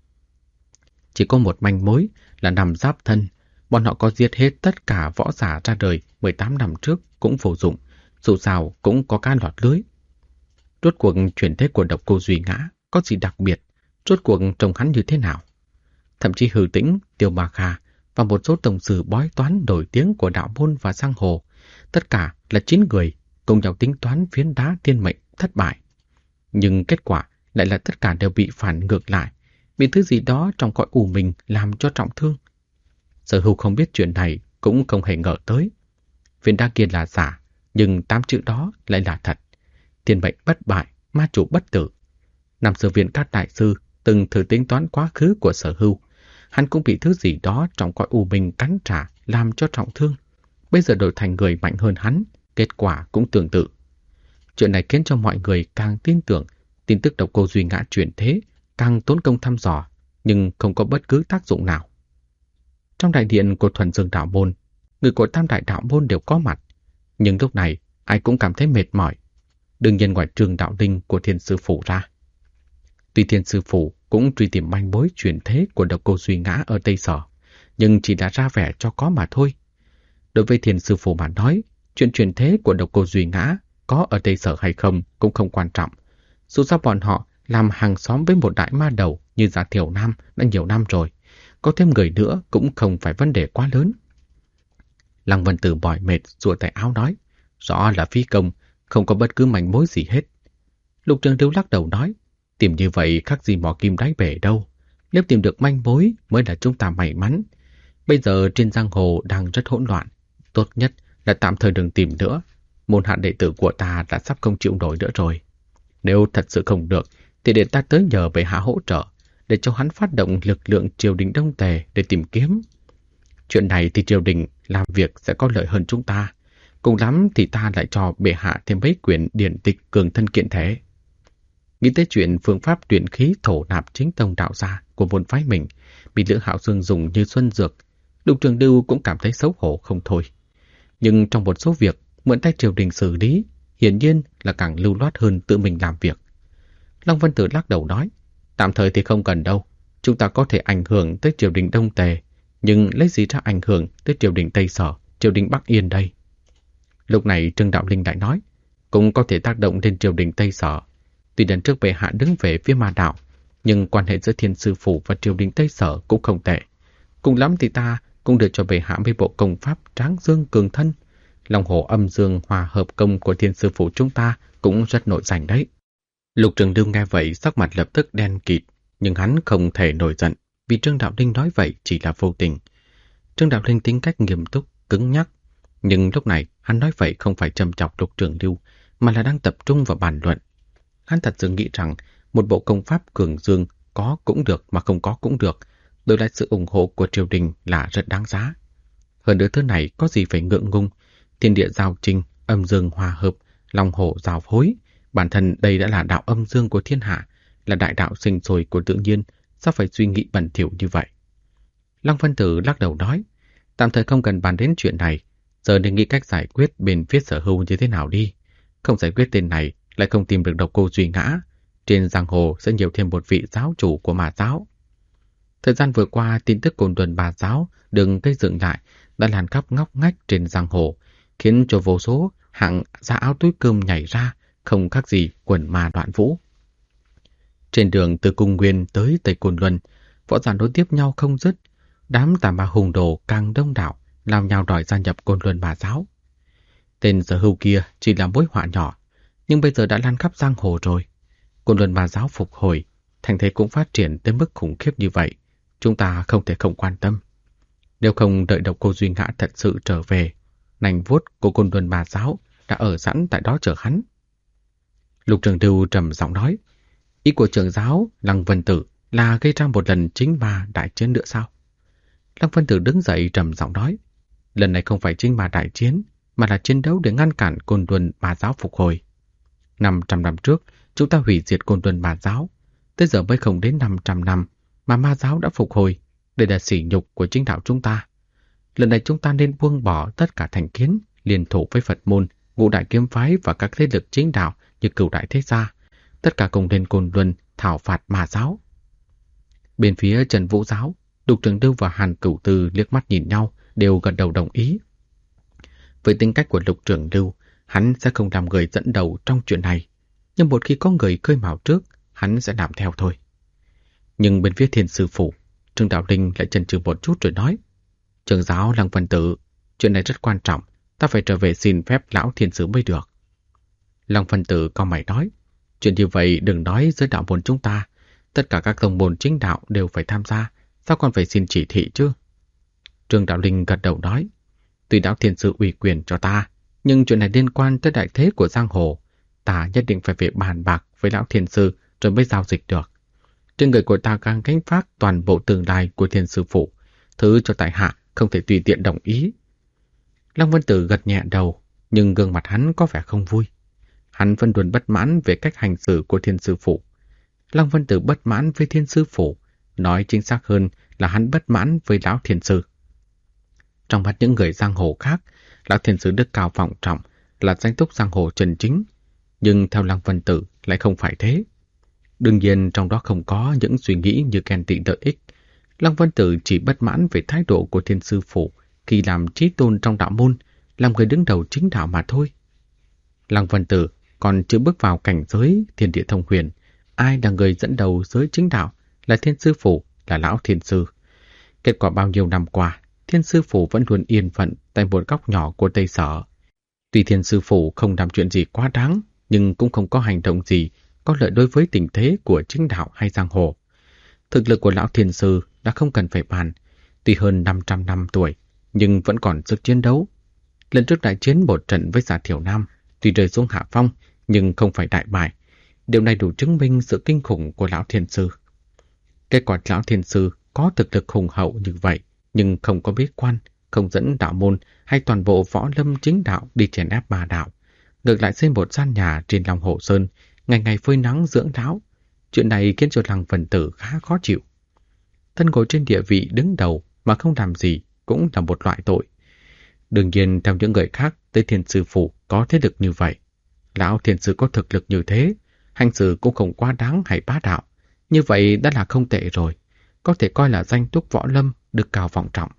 Chỉ có một manh mối là nằm giáp thân, bọn họ có giết hết tất cả võ giả ra đời 18 năm trước cũng vô dụng, dù sao cũng có cá lọt lưới. Rốt cuộc chuyển thế của Độc Cô Duy Ngã có gì đặc biệt, rốt cuộc trông hắn như thế nào. Thậm chí Hư Tĩnh, Tiêu Bà Kha và một số tổng sư bói toán nổi tiếng của đạo môn và giang hồ, tất cả là 9 người cùng nhau tính toán phiến đá thiên mệnh thất bại. Nhưng kết quả lại là tất cả đều bị phản ngược lại, bị thứ gì đó trong cõi u mình làm cho trọng thương. Sở Hưu không biết chuyện này cũng không hề ngờ tới. Viên đá kia là giả, nhưng 8 chữ đó lại là thật. Thiên mệnh bất bại, ma chủ bất tử. Năm xưa Viên Cát đại sư từng thử tính toán quá khứ của Sở Hưu. Hắn cũng bị thứ gì đó trong cõi u mình cắn trả, làm cho trọng thương. Bây giờ đổi thành người mạnh hơn hắn, kết quả cũng tương tự. Chuyện này khiến cho mọi người càng tin tưởng tin tức Độc Cô Duy Ngã chuyển thế, càng tốn công thăm dò, nhưng không có bất cứ tác dụng nào. Trong đại điện của Thuần Dương Đạo Môn, người của Tam Đại Đạo Môn đều có mặt, nhưng lúc này ai cũng cảm thấy mệt mỏi. đương nhiên ngoài Trương Đạo Linh của Thiên Sư Phủ ra. Tuy Thiên Sư Phủ cũng truy tìm manh mối chuyển thế của Độc Cô Duy Ngã ở Tây Sở, nhưng chỉ đã ra vẻ cho có mà thôi. Đối với Thiên Sư Phủ mà nói, chuyện chuyển thế của Độc Cô Duy Ngã có ở Tây Sở hay không cũng không quan trọng. Dù sao bọn họ làm hàng xóm với một đại ma đầu như Dạ Thiểu Nam đã nhiều năm rồi, có thêm người nữa cũng không phải vấn đề quá lớn. Lăng Vân Tử mỏi mệt xua tay áo nói, rõ là phí công, không có bất cứ manh mối gì hết. Lục Trường Lưu lắc đầu nói, tìm như vậy khác gì mò kim đáy bể đâu. Nếu tìm được manh mối mới là chúng ta may mắn. Bây giờ trên giang hồ đang rất hỗn loạn. Tốt nhất là tạm thời đừng tìm nữa. Môn hạ đệ tử của ta đã sắp không chịu nổi nữa rồi. Nếu thật sự không được, thì để ta tới nhờ bệ hạ hỗ trợ, để cho hắn phát động lực lượng triều đình Đông Tề để tìm kiếm. Chuyện này thì triều đình làm việc sẽ có lợi hơn chúng ta. Cùng lắm thì ta lại cho bệ hạ thêm mấy quyển điển tịch cường thân kiện thể. Nghĩ tới chuyện phương pháp luyện khí thổ nạp chính tông đạo gia của môn phái mình bị Lữ Hạo Dương dùng như xuân dược, Lục Trường Lưu cũng cảm thấy xấu hổ không thôi. Nhưng trong một số việc mượn tay triều đình xử lý, hiển nhiên là càng lưu loát hơn tự mình làm việc. Long Vân Tử lắc đầu nói, tạm thời thì không cần đâu, chúng ta có thể ảnh hưởng tới triều đình Đông Tề, nhưng lấy gì ra ảnh hưởng tới triều đình Tây Sở, triều đình Bắc Yên đây? Lúc này Trương Đạo Linh lại nói, cũng có thể tác động lên triều đình Tây Sở. Tuy lần trước bệ hạ đứng về phía ma đạo, nhưng quan hệ giữa Thiên Sư Phủ và triều đình Tây Sở cũng không tệ. Cùng lắm thì ta cũng đưa cho bệ hạ mấy bộ công pháp Tráng Dương Cường Thân. Long Hổ Âm Dương Hòa Hợp Công của Thiên Sư Phủ chúng ta cũng rất nổi danh đấy. Lục Trường Lưu nghe vậy sắc mặt lập tức đen kịt, nhưng hắn không thể nổi giận, vì Trương Đạo Linh nói vậy chỉ là vô tình. Trương Đạo Linh tính cách nghiêm túc, cứng nhắc, nhưng lúc này hắn nói vậy không phải châm chọc Lục Trường Lưu, mà là đang tập trung vào bàn luận. Hắn thật sự nghĩ rằng một bộ công pháp cường dương có cũng được mà không có cũng được, đổi lại sự ủng hộ của triều đình là rất đáng giá. Hơn nữa thứ này có gì phải ngượng ngung, thiên địa giao trinh, âm dương hòa hợp, long hổ giao phối, bản thân đây đã là đạo âm dương của thiên hạ, là đại đạo sinh sôi của tự nhiên, sao phải suy nghĩ bẩn thỉu như vậy? Long Vân Tử lắc đầu nói, tạm thời không cần bàn đến chuyện này, giờ nên nghĩ cách giải quyết bên phía Sở Hưu như thế nào đi. Không giải quyết tên này, lại không tìm được Độc Cô Duy Ngã, trên giang hồ sẽ nhiều thêm một vị giáo chủ của Ma giáo. Thời gian vừa qua, tin tức Côn Luân Ma giáo đừng gây dựng lại đã lan khắp ngóc ngách trên giang hồ, khiến cho vô số hạng ra áo túi cơm nhảy ra, không khác gì quần ma đoạn vũ. Trên đường từ Cung Nguyên tới Tây Côn Luân, võ giả nối tiếp nhau không dứt, đám tà ma hùng đồ càng đông đảo, lao nhau đòi gia nhập Côn Luân Ma giáo. Tên Sở Hưu kia chỉ là mối họa nhỏ, nhưng bây giờ đã lan khắp giang hồ rồi. Côn Luân Ma giáo phục hồi, thành thế cũng phát triển tới mức khủng khiếp như vậy, chúng ta không thể không quan tâm. Nếu không đợi Độc Cô Duy Ngã thật sự trở về, nành vuốt của Côn Luân Ma giáo đã ở sẵn tại đó chờ hắn. Lục Trường Lưu trầm giọng nói, ý của trưởng giáo Lăng Vân Tử là gây ra một lần chính ma đại chiến nữa sao? Lăng Vân Tử đứng dậy trầm giọng nói, lần này không phải chính ma đại chiến, mà là chiến đấu để ngăn cản Côn Luân Ma giáo phục hồi. 500 năm trước, chúng ta hủy diệt Côn Luân Ma giáo, tới giờ mới không đến 500 năm mà Ma giáo đã phục hồi, đây là sỉ nhục của chính đạo chúng ta. Lần này chúng ta nên buông bỏ tất cả thành kiến, liên thủ với Phật môn, Ngũ Đại Kiếm phái và các thế lực chính đạo như Cửu Đại Thế gia, tất cả cùng lên Côn Luân thảo phạt Ma giáo. Bên phía Trần Vũ giáo, Lục Trường Lưu và Hàn Cửu Tư liếc mắt nhìn nhau, đều gật đầu đồng ý. Với tính cách của Lục Trường Lưu, hắn sẽ không làm người dẫn đầu trong chuyện này, nhưng một khi có người khơi mào trước, hắn sẽ làm theo thôi. Nhưng bên phía Thiên Sư Phủ, Trương Đạo Linh lại chần chừ một chút rồi nói, trưởng giáo Lăng Vân Tử, chuyện này rất quan trọng, ta phải trở về xin phép lão Thiên Sứ mới được. Lăng Vân Tử cau mày nói, chuyện như vậy đừng nói với đạo môn chúng ta, tất cả các tông môn chính đạo đều phải tham gia, sao còn phải xin chỉ thị chứ? Trương Đạo Linh gật đầu nói, tuy lão Thiên Sứ ủy quyền cho ta, nhưng chuyện này liên quan tới đại thế của giang hồ, ta nhất định phải về bàn bạc với lão Thiên Sư rồi mới giao dịch được. Trên người của ta càng gánh vác toàn bộ tương lai của Thiên Sư Phủ, thứ cho tại hạ không thể tùy tiện đồng ý. Lăng Vân Tử gật nhẹ đầu, nhưng gương mặt hắn có vẻ không vui. Hắn vẫn luôn bất mãn về cách hành xử của Thiên Sư Phủ. Lăng Vân Tử bất mãn với Thiên Sư Phủ, nói chính xác hơn là hắn bất mãn với lão Thiên Sư. Trong mắt những người giang hồ khác, lão Thiên Sư đức cao vọng trọng, là danh túc giang hồ chân chính. Nhưng theo Lăng Vân Tử lại không phải thế. Đương nhiên trong đó không có những suy nghĩ như ghen tị lợi ích. Lăng Vân Tử chỉ bất mãn về thái độ của Thiên Sư Phụ khi làm chí tôn trong đạo môn, làm người đứng đầu chính đạo mà thôi. Lăng Vân Tử còn chưa bước vào cảnh giới thiên địa thông huyền. Ai là người dẫn đầu giới chính đạo là Thiên Sư Phụ, là Lão Thiên Sư. Kết quả bao nhiêu năm qua, Thiên Sư Phụ vẫn luôn yên phận tại một góc nhỏ của Tây Sở. Tuy Thiên Sư Phụ không làm chuyện gì quá đáng, nhưng cũng không có hành động gì có lợi đối với tình thế của chính đạo hay giang hồ. Thực lực của Lão Thiên Sư đã không cần phải bàn, tuy hơn 500 năm tuổi, nhưng vẫn còn sức chiến đấu. Lần trước đại chiến một trận với Giả Thiểu Nam, tuy rơi xuống hạ phong, nhưng không phải đại bại. Điều này đủ chứng minh sự kinh khủng của Lão Thiên Sư. Kết quả Lão Thiên Sư có thực lực hùng hậu như vậy, nhưng không có bế quan, không dẫn đạo môn hay toàn bộ võ lâm chính đạo đi chèn ép ma đạo. Ngược lại xây một gian nhà trên lòng Hồ Sơn, ngày ngày phơi nắng dưỡng lão. Chuyện này khiến cho Lăng Vân Tử khá khó chịu. Thân ngồi trên địa vị đứng đầu mà không làm gì cũng là một loại tội. Đương nhiên theo những người khác tới Thiên Sư Phụ có thế lực như vậy. Lão Thiên Sư có thực lực như thế, hành xử cũng không quá đáng hay bá đạo. Như vậy đã là không tệ rồi, có thể coi là danh túc võ lâm được cao vọng trọng.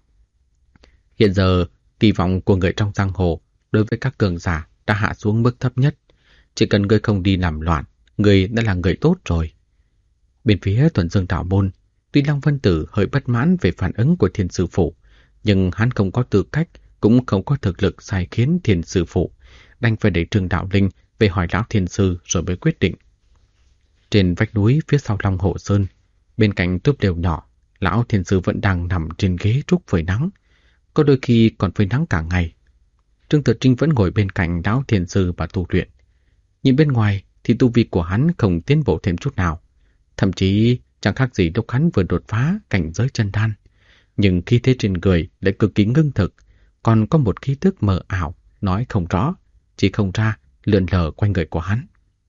Hiện giờ, kỳ vọng của người trong giang hồ đối với các cường giả đã hạ xuống mức thấp nhất. Chỉ cần người không đi làm loạn, người đã là người tốt rồi. Bên phía Thuần Dương đạo môn, tuy Lăng Vân Tử hơi bất mãn về phản ứng của Thiên Sư Phụ, nhưng hắn không có tư cách, cũng không có thực lực sai khiến Thiên Sư Phụ, đành phải để Trương Đạo Linh về hỏi Lão Thiên Sư rồi mới quyết định. Trên vách núi phía sau Long Hồ Sơn, bên cạnh túp lều nhỏ, Lão Thiên Sư vẫn đang nằm trên ghế trúc phơi nắng, có đôi khi còn phơi nắng cả ngày. Trương Tự Trinh vẫn ngồi bên cạnh Lão Thiên Sư và tu luyện. Nhìn bên ngoài thì tu vi của hắn không tiến bộ thêm chút nào, thậm chí chẳng khác gì lúc hắn vừa đột phá cảnh giới chân đan. Nhưng khí thế trên người lại cực kỳ ngưng thực, còn có một khí tức mờ ảo, nói không rõ, chỉ không ra lượn lờ quanh người của hắn.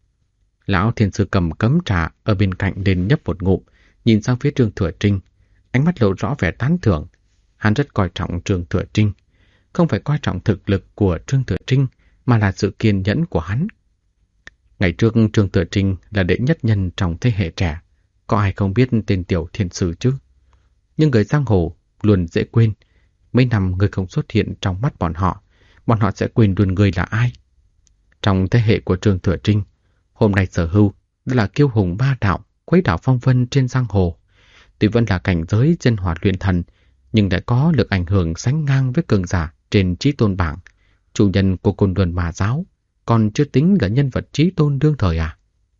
Lão Thiên Sư cầm cấm trà ở bên cạnh lên nhấp một ngụm, nhìn sang phía Trương Thừa Trinh, ánh mắt lộ rõ vẻ tán thưởng. Hắn rất coi trọng Trương Thừa Trinh, không phải coi trọng thực lực của Trương Thừa Trinh, mà là sự kiên nhẫn của hắn. Ngày trước Trương Thừa Trinh là đệ nhất nhân trong thế hệ trẻ, có ai không biết tên Tiểu Thiên Sư chứ? Nhưng người giang hồ luôn dễ quên. Mấy năm người không xuất hiện trong mắt bọn họ sẽ quên luôn người là ai. Trong thế hệ của Trương Thừa Trinh, hôm nay Sở Hưu đã là kiêu hùng ba đạo, khuấy đảo phong vân trên giang hồ. Tuy vẫn là cảnh giới chân hỏa luyện thần, nhưng đã có lực ảnh hưởng sánh ngang với cường giả trên chí tôn bảng, chủ nhân của Côn Luân Ma Giáo, còn chưa tính là nhân vật chí tôn đương thời à.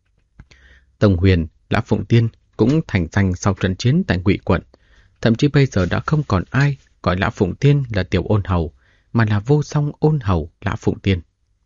Tông Huyền, Lã Phụng Tiên cũng thành danh sau trận chiến tại Ngụy Quận. Thậm chí bây giờ đã không còn ai gọi Lã Phụng Tiên là Tiểu Ôn Hầu, mà là Vô Song Ôn Hầu Lã Phụng Tiên.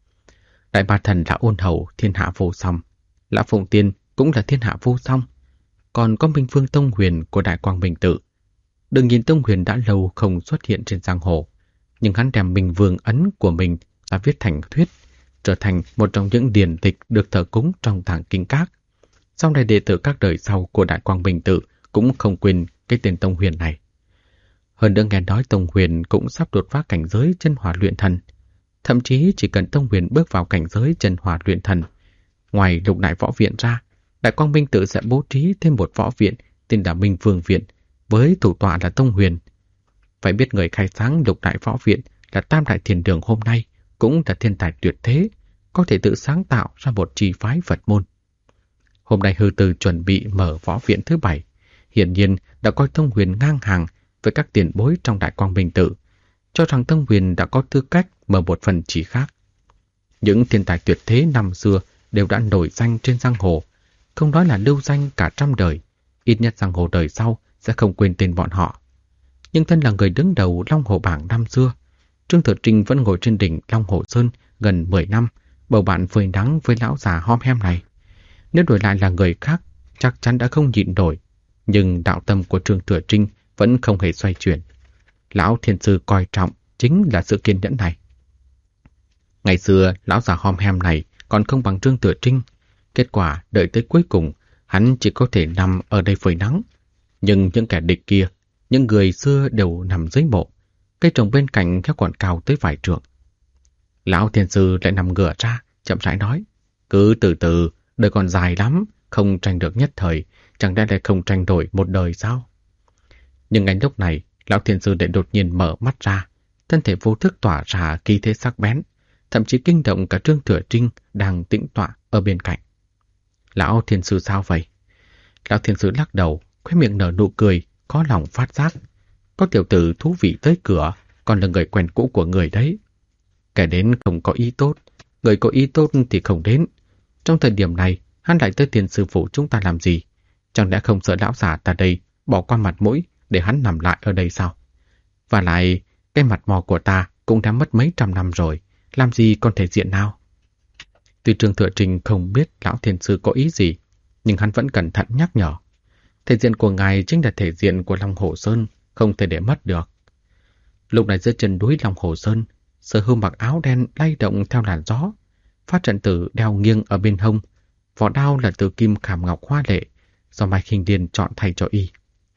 Đại Ba Thần Lã Ôn Hầu thiên hạ vô song, Lã Phụng Tiên cũng là thiên hạ vô song. Còn có Minh Vương Tông Huyền của Đại Quang Minh Tự. Đừng nhìn Tông Huyền đã lâu không xuất hiện trên giang hồ, nhưng hắn đem Minh Vương ấn của mình đã viết thành thuyết, trở thành một trong những điển tịch được thờ cúng trong tàng kinh các. Sau này đệ tử các đời sau của Đại Quang Minh Tự cũng không quên cái tên Tông Huyền này. Hơn nữa nghe nói Tông Huyền cũng sắp đột phá cảnh giới chân hỏa luyện thần. Thậm chí chỉ cần Tông Huyền bước vào cảnh giới chân hỏa luyện thần, ngoài Lục Đại Võ Viện ra, Đại Quang Minh Tự sẽ bố trí thêm một võ viện tên là Minh Vương Viện, với thủ tọa là Tông Huyền. Phải biết người khai sáng Lục Đại Võ Viện là Tam Đại Thiền Đường hôm nay cũng là thiên tài tuyệt thế, có thể tự sáng tạo ra một chi phái Phật môn. Hôm nay Hư Từ chuẩn bị mở võ viện thứ 7, hiển nhiên đã coi Tông Huyền ngang hàng với các tiền bối trong Đại Quang Minh Tự, cho rằng Tông Huyền đã có tư cách mở một phần chỉ khác. Những thiên tài tuyệt thế năm xưa đều đã nổi danh trên giang hồ, không nói là lưu danh cả trăm đời, ít nhất giang hồ đời sau sẽ không quên tên bọn họ. Nhưng thân là người đứng đầu Long Hồ bảng năm xưa, Trương Thừa Trinh vẫn ngồi trên đỉnh Long Hồ Sơn gần 10 năm, bầu bạn phơi nắng với lão già hom hem này. Nếu đổi lại là người khác, chắc chắn đã không nhịn nổi, nhưng đạo tâm của Trương Thừa Trinh vẫn không hề xoay chuyển. Lão Thiên Sư coi trọng chính là sự kiên nhẫn này. Ngày xưa, lão già hom hem này còn không bằng Trương Thừa Trinh. Kết quả, đợi tới cuối cùng, hắn chỉ có thể nằm ở đây phơi nắng. Nhưng những kẻ địch kia, những người xưa đều nằm dưới mộ. Cây trồng bên cạnh khéo còn cao tới vài trượng. Lão Thiên Sư lại nằm ngửa ra, chậm rãi nói. Cứ từ từ, đời còn dài lắm, không tranh được nhất thời, chẳng lẽ lại không tranh đổi một đời sao? Nhưng ngay lúc này, lão thiên sư lại đột nhiên mở mắt ra, thân thể vô thức tỏa ra khí thế sắc bén, thậm chí kinh động cả Trương Thừa Trinh đang tĩnh tọa ở bên cạnh. Lão thiên sư sao vậy? Lão thiên sư lắc đầu, khóe miệng nở nụ cười, có lòng phát giác. Có tiểu tử thú vị tới cửa, còn là người quen cũ của người đấy. Kẻ đến không có ý tốt, người có ý tốt thì không đến. Trong thời điểm này, hắn lại tới Thiên sư phụ chúng ta làm gì? Chẳng lẽ không sợ lão giả ta đây bỏ qua mặt mũi để hắn nằm lại ở đây sao? Và lại, cái mặt mò của ta cũng đã mất mấy trăm năm rồi, làm gì còn thể diện nào? Tuy Trương Thừa Trinh không biết lão thiên sư có ý gì, nhưng hắn vẫn cẩn thận nhắc nhở. Thể diện của ngài chính là thể diện của Long Hồ Sơn, không thể để mất được. Lúc này dưới chân núi Long Hồ Sơn, Sở Hưu mặc áo đen lay động theo làn gió, phát trận tử đeo nghiêng ở bên hông, vỏ đao là từ kim khảm ngọc hoa lệ, do Mai Khinh Điền chọn thay cho y.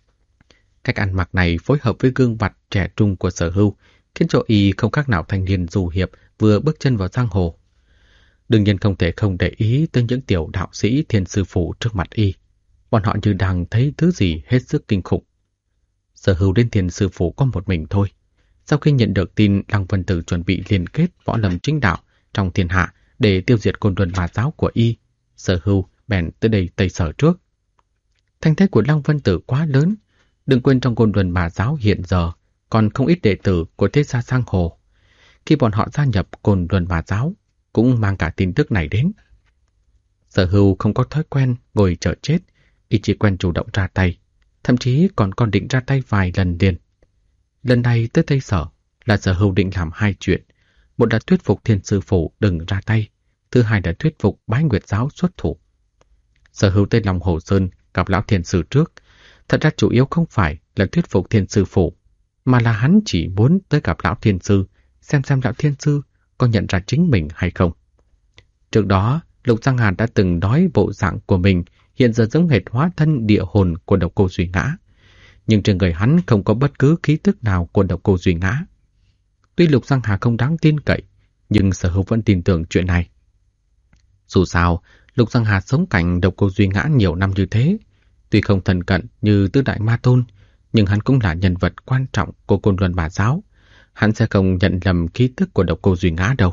Cách ăn mặc này phối hợp với gương mặt trẻ trung của Sở Hưu, khiến cho y không khác nào thanh niên du hiệp vừa bước chân vào giang hồ. Đương nhiên không thể không để ý tới những tiểu đạo sĩ Thiên sư phụ trước mặt y. Bọn họ như đang thấy thứ gì hết sức kinh khủng. Sở Hưu đến Thiên sư phụ có một mình thôi. Sau khi nhận được tin Lăng Vân Tử chuẩn bị liên kết võ lâm chính đạo trong thiên hạ để tiêu diệt Côn Luân Bà Giáo của y, Sở Hưu bèn tới đây Tây Sở trước. Thanh thế của Lăng Vân Tử quá lớn, đừng quên trong Côn Luân Bà Giáo hiện giờ còn không ít đệ tử của thế gia giang hồ. Khi bọn họ gia nhập Côn Luân Bà Giáo, cũng mang cả tin tức này đến. Sở Hưu không có thói quen ngồi chờ chết, y chỉ quen chủ động ra tay, thậm chí còn định ra tay vài lần liền. Lần này tới Tây Sở là Sở Hưu định làm hai chuyện. Một là thuyết phục Thiên sư phụ đừng ra tay, thứ hai là thuyết phục Bái Nguyệt Giáo xuất thủ. Sở Hưu tới Long Hồ Sơn gặp lão Thiên sư trước. Thật ra chủ yếu không phải là thuyết phục Thiên sư phụ, mà là hắn chỉ muốn tới gặp lão Thiên sư, xem lão Thiên sư có nhận ra chính mình hay không. Trước đó, Lục Giang Hà đã từng nói bộ dạng của mình hiện giờ giống hệt hóa thân địa hồn của Độc Cô Duy Ngã, nhưng trên người hắn không có bất cứ khí tức nào của Độc Cô Duy Ngã. Tuy Lục Giang Hà không đáng tin cậy, nhưng Sở Hưu vẫn tin tưởng chuyện này. Dù sao, Lục Giang Hà sống cạnh Độc Cô Duy Ngã nhiều năm như thế, tuy không thân cận như Tứ Đại Ma Tôn, nhưng hắn cũng là nhân vật quan trọng của Côn Luân Bà Giáo. Hắn sẽ không nhận lầm khí tức của Độc Cô Duy Ngã đâu.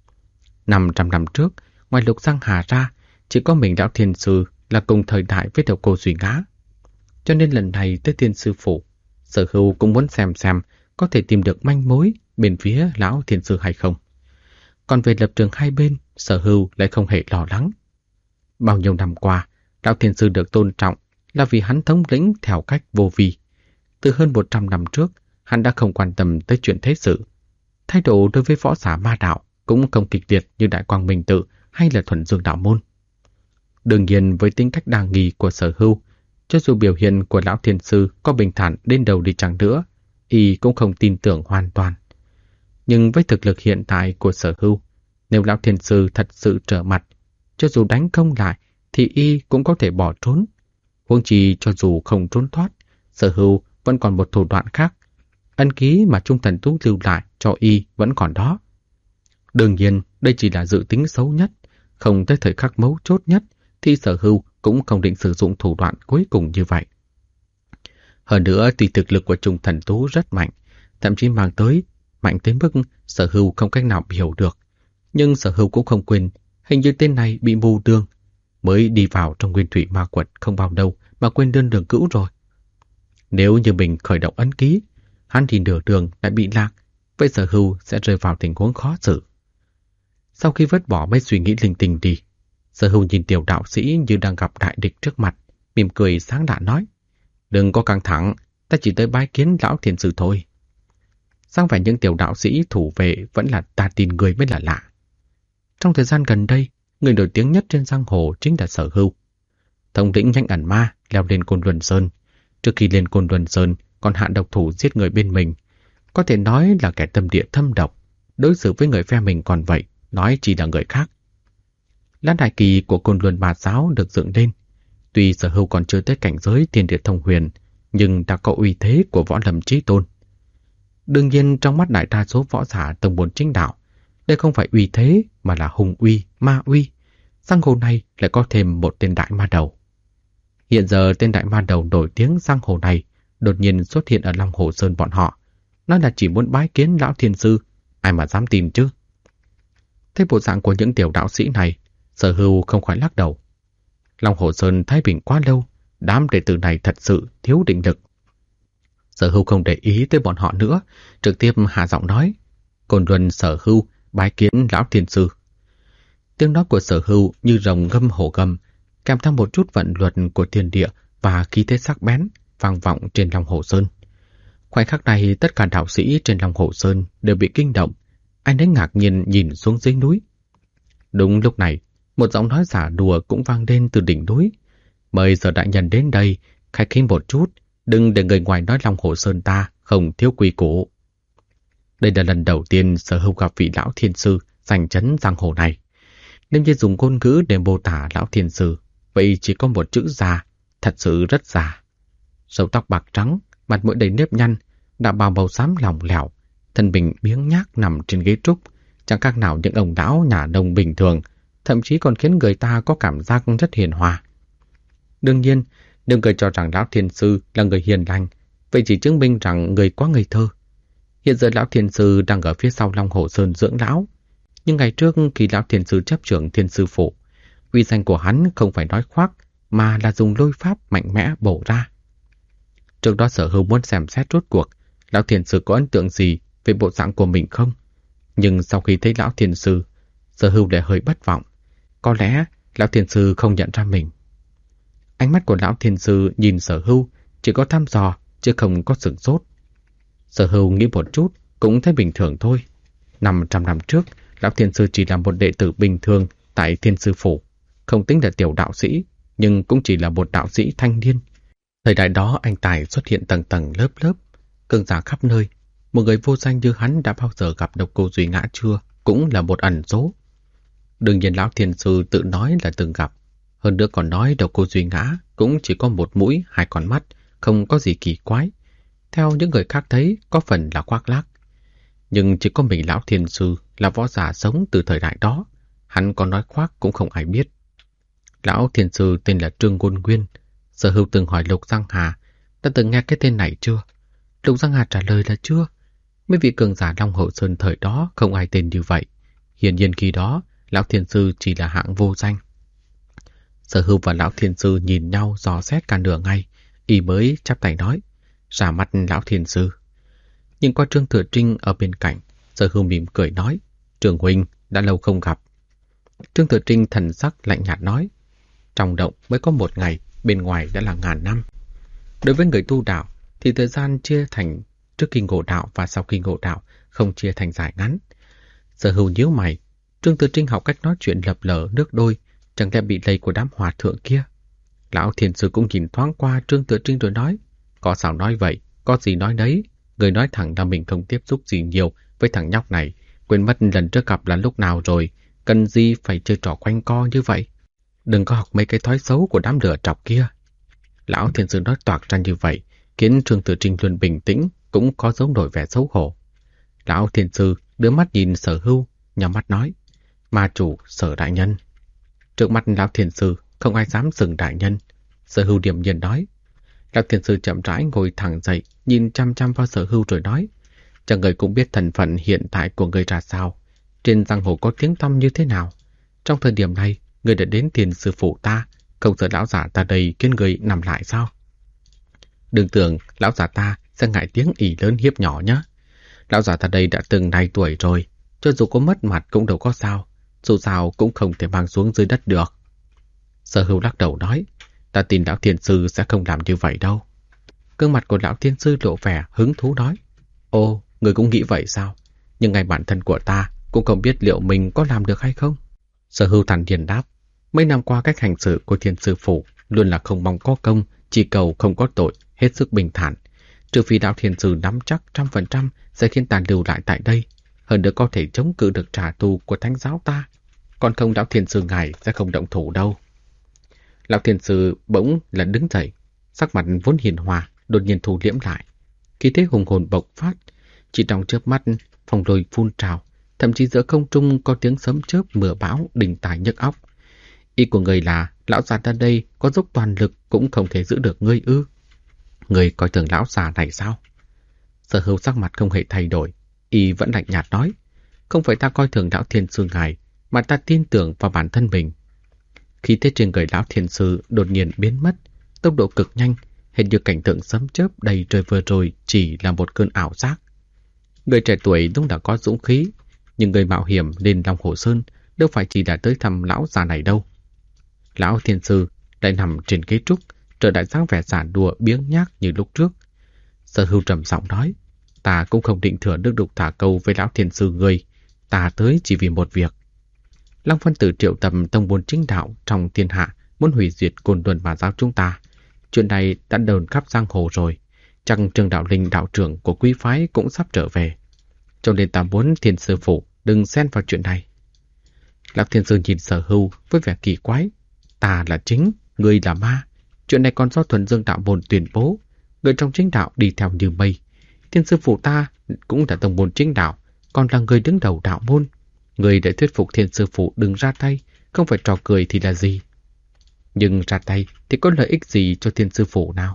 500 năm trước, ngoài Lục Giang Hà ra, chỉ có mình lão Thiên sư là cùng thời đại với Độc Cô Duy Ngã. Cho nên lần này tới Thiên sư phụ, Sở Hưu cũng muốn xem có thể tìm được manh mối bên phía lão Thiên sư hay không. Còn về lập trường hai bên, Sở Hưu lại không hề lo lắng. Bao nhiêu năm qua, lão Thiên sư được tôn trọng là vì hắn thống lĩnh theo cách vô vi. Từ hơn 100 năm trước, hắn đã không quan tâm tới chuyện thế sự. Thái độ đối với võ giả ma đạo cũng không kịch liệt như Đại Quang Minh Tự hay là Thuần Dương Đạo Môn. Đương nhiên với tính cách đa nghi của Sở Hưu, cho dù biểu hiện của lão Thiên sư có bình thản đến đâu đi chăng nữa, y cũng không tin tưởng hoàn toàn. Nhưng với thực lực hiện tại của Sở Hưu, nếu lão Thiên sư thật sự trở mặt, cho dù đánh không lại thì y cũng có thể bỏ trốn. Huống chi cho dù không trốn thoát, Sở Hưu vẫn còn một thủ đoạn khác. Ân ký mà Trung Thần Tú lưu lại cho y vẫn còn đó. Đương nhiên, đây chỉ là dự tính xấu nhất. Không tới thời khắc mấu chốt nhất thì Sở Hưu cũng không định sử dụng thủ đoạn cuối cùng như vậy. Hơn nữa, tuy thực lực của Trung Thần Tú rất mạnh, thậm chí mang tới mạnh tới mức Sở Hưu không cách nào hiểu được. Nhưng Sở Hưu cũng không quên, hình như tên này bị mù đường, mới đi vào trong Nguyên Thủy Ma Quật không bao lâu mà quên đơn đường cữu rồi. Nếu như mình khởi động ấn ký, hắn thì nửa đường lại bị lạc, vậy Sở Hưu sẽ rơi vào tình huống khó xử. Sau khi vứt bỏ mấy suy nghĩ linh tinh đi, Sở Hưu nhìn tiểu đạo sĩ như đang gặp đại địch trước mặt, mỉm cười sáng lạ nói: "Đừng có căng thẳng, ta chỉ tới bái kiến lão Thiên sư thôi." Sang phải những tiểu đạo sĩ thủ vệ vẫn là ta tin người mới là lạ. Trong thời gian gần đây, người nổi tiếng nhất trên giang hồ chính là Sở Hưu. Thống lĩnh Nhanh Ẩn Ma leo lên Côn Luân Sơn. Trước khi lên Côn Luân Sơn còn hạ độc thủ giết người bên mình. Có thể nói là kẻ tâm địa thâm độc, đối xử với người phe mình còn vậy, nói chỉ là người khác. Lan đại kỳ của Côn Luân Bà Giáo được dựng lên. Tuy Sở Hưu còn chưa tới cảnh giới thiên địa thông huyền, nhưng đã có uy thế của võ lâm chí tôn. Đương nhiên trong mắt đại đa số võ giả tông môn chính đạo, đây không phải uy thế mà là hùng uy, ma uy. Giang hồ này lại có thêm một tên đại ma đầu. Hiện giờ tên đại ma đầu nổi tiếng giang hồ này đột nhiên xuất hiện ở Long Hồ Sơn bọn họ. Nói là chỉ muốn bái kiến lão thiên sư, ai mà dám tin chứ. Thấy bộ dạng của những tiểu đạo sĩ này, Sở Hưu không khỏi lắc đầu. Long Hồ Sơn thái bình quá lâu, đám đệ tử này thật sự thiếu định lực. Sở Hưu không để ý tới bọn họ nữa, trực tiếp hạ giọng nói: Côn Luân Sở Hưu bái kiến lão thiên sư. Tiếng nói của Sở Hưu như rồng ngâm hổ gầm, kèm theo một chút vận luật của thiên địa và khí thế sắc bén vang vọng trên Long Hồ Sơn. Khoảnh khắc này, tất cả đạo sĩ trên Long Hồ Sơn đều bị kinh động. Anh ấy ngạc nhiên nhìn xuống dưới núi. Đúng lúc này, một giọng nói giả đùa cũng vang lên từ đỉnh núi. Mời Sở đại nhân đến đây, khách khí một chút, đừng để người ngoài nói Long Hồ Sơn ta không thiếu quy củ. Đây là lần đầu tiên Sở Hưu gặp vị lão thiên sư giành chấn giang hồ này. Nếu như dùng ngôn ngữ để mô tả lão thiên sư, vậy chỉ có một chữ già, thật sự rất già. Râu tóc bạc trắng, mặt mũi đầy nếp nhăn, đạo bào màu xám lỏng lẻo, thân mình biếng nhác nằm trên ghế trúc, chẳng khác nào những ông lão nhà nông bình thường, thậm chí còn khiến người ta có cảm giác rất hiền hòa. Đương nhiên, nếu người cho rằng lão thiên sư là người hiền lành, vậy chỉ chứng minh rằng người quá ngây thơ. Hiện giờ lão thiên sư đang ở phía sau Long Hồ Sơn dưỡng lão, nhưng ngày trước khi lão thiên sư chấp trưởng Thiên Sư Phủ, uy danh của hắn không phải nói khoác, mà là dùng lôi pháp mạnh mẽ bổ ra. Trước đó Sở Hưu muốn xem xét rốt cuộc lão thiên sư có ấn tượng gì về bộ dạng của mình không, nhưng sau khi thấy lão thiên sư, Sở Hưu lại hơi bất vọng. Có lẽ lão thiên sư không nhận ra mình. Ánh mắt của lão thiên sư nhìn Sở Hưu chỉ có thăm dò chứ không có sửng sốt. Sở Hưu nghĩ một chút cũng thấy bình thường thôi. 500 năm trước, lão thiên sư chỉ là một đệ tử bình thường tại Thiên Sư Phủ, không tính là tiểu đạo sĩ, nhưng cũng chỉ là một đạo sĩ thanh niên. Thời đại đó anh tài xuất hiện tầng tầng lớp lớp, cường giả khắp nơi. Một người vô danh như hắn đã bao giờ gặp Độc Cô Duy Ngã chưa, cũng là một ẩn số. Đương nhiên lão thiên sư tự nói là từng gặp, hơn nữa còn nói Độc Cô Duy Ngã cũng chỉ có một mũi, hai con mắt, không có gì kỳ quái. Theo những người khác thấy, có phần là khoác lác. Nhưng chỉ có mình lão thiên sư là võ giả sống từ thời đại đó, hắn có nói khoác cũng không ai biết. Lão thiên sư tên là Trương Ngôn Nguyên. Sở Hưu từng hỏi Lục Giang Hà đã từng nghe cái tên này chưa. Lục Giang Hà trả lời là chưa. Mấy vị cường giả Long Hồ Sơn thời đó không ai tên như vậy. Hiển nhiên khi đó lão thiên sư chỉ là hạng vô danh. Sở Hưu và lão thiên sư nhìn nhau dò xét cả nửa ngày, y mới chắp tay nói: Ra mắt lão thiên sư. Nhưng qua Trương Thừa Trinh ở bên cạnh, Sở Hưu mỉm cười nói: Trường huynh, đã lâu không gặp. Trương Thừa Trinh thần sắc lạnh nhạt nói: Trong động mới có một ngày, bên ngoài đã là ngàn năm. Đối với người tu đạo thì thời gian chia thành trước khi ngộ đạo và sau khi ngộ đạo, không chia thành dài ngắn. Sở Hưu nhíu mày. Trương Thừa Trinh học cách nói chuyện lập lờ nước đôi, chẳng lẽ bị lây của đám hòa thượng kia. Lão thiên sư cũng nhìn thoáng qua Trương Thừa Trinh rồi nói: Có sao nói vậy, có gì nói đấy. Người nói thẳng là mình không tiếp xúc gì nhiều với thằng nhóc này, quên mất lần trước gặp là lúc nào rồi, cần gì phải chơi trò quanh co như vậy. Đừng có học mấy cái thói xấu của đám lửa trọc kia. Lão thiên sư nói toạc ra như vậy, khiến Trương Tử Trinh luôn bình tĩnh, cũng có dấu nổi vẻ xấu hổ. Lão thiên sư đưa mắt nhìn Sở Hưu, nhắm mắt nói: Ma chủ Sở đại nhân. Trước mặt lão thiên sư không ai dám xưng đại nhân. Sở Hưu điềm nhiên nói. Lão thiên sư chậm rãi ngồi thẳng dậy, nhìn chăm chăm vào Sở Hưu rồi nói: Chắc người cũng biết thân phận hiện tại của người ra sao, trên giang hồ có tiếng tăm như thế nào. Trong thời điểm này, người đã đến Thiên Sư Phủ ta, không sợ lão giả ta đây khiến người nằm lại sao? Đừng tưởng lão giả ta sẽ ngại tiếng ỉ lớn hiếp nhỏ nhé. Lão giả ta đây đã từng này tuổi rồi, cho dù có mất mặt cũng đâu có sao, dù sao cũng không thể mang xuống dưới đất được. Sở Hưu lắc đầu nói: Ta tin lão thiên sư sẽ không làm như vậy đâu. Gương mặt của lão thiên sư lộ vẻ hứng thú nói: Ồ, người cũng nghĩ vậy sao? Nhưng ngay bản thân của ta cũng không biết liệu mình có làm được hay không. Sở Hưu thản nhiên đáp: Mấy năm qua cách hành xử của Thiên Sư Phủ luôn là không mong có công, chỉ cầu không có tội, hết sức bình thản. Trừ phi đạo thiên sư nắm chắc 100% sẽ khiến ta lưu lại tại đây, hơn nữa có thể chống cự được trả thù của thánh giáo ta. Còn không, đạo thiên sư ngài sẽ không động thủ đâu. Lão thiên sư bỗng là đứng dậy, sắc mặt vốn hiền hòa đột nhiên thu liễm lại. Khí thế hùng hồn bộc phát, chỉ trong chớp mắt phong lôi phun trào, thậm chí giữa không trung có tiếng sấm chớp mưa bão đình tài nhức óc. Ý của người là lão già ta đây có dốc toàn lực cũng không thể giữ được ngươi ư? Ngươi coi thường lão già này sao? Sở Hưu sắc mặt không hề thay đổi, y vẫn lạnh nhạt nói, không phải ta coi thường lão thiên sư ngài, mà ta tin tưởng vào bản thân mình. Khí thế trên người lão thiên sư đột nhiên biến mất, tốc độ cực nhanh, hình như cảnh tượng sấm chớp đầy trời vừa rồi chỉ là một cơn ảo giác. Người trẻ tuổi đúng đã có dũng khí, nhưng người mạo hiểm lên Long Hồ Sơn đâu phải chỉ đã tới thăm lão già này đâu. Lão thiên sư lại nằm trên ghế trúc, trở lại dáng vẻ giả đùa biếng nhác như lúc trước. Sở Hưu trầm giọng nói, ta cũng không định thừa nước đục thả câu với lão thiên sư ngươi, ta tới chỉ vì một việc. Long Phân Tử triệu tập tông môn chính đạo trong thiên hạ, muốn hủy diệt Côn Luân Bà giáo chúng ta. Chuyện này đã đồn khắp giang hồ rồi, chắc Trương Đạo Linh đạo trưởng của quý phái cũng sắp trở về. Cho nên ta muốn Thiên sư phụ đừng xen vào chuyện này. Lão thiên sư nhìn Sở Hưu với vẻ kỳ quái, ta là chính, ngươi là ma. Chuyện này còn do Thuần Dương đạo môn tuyên bố, người trong chính đạo đi theo như mây. Thiên sư phụ ta cũng là tông môn chính đạo, còn là người đứng đầu đạo môn. Người để thuyết phục thiên sư phụ đừng ra tay, không phải trò cười thì là gì? Nhưng ra tay thì có lợi ích gì cho thiên sư phụ nào?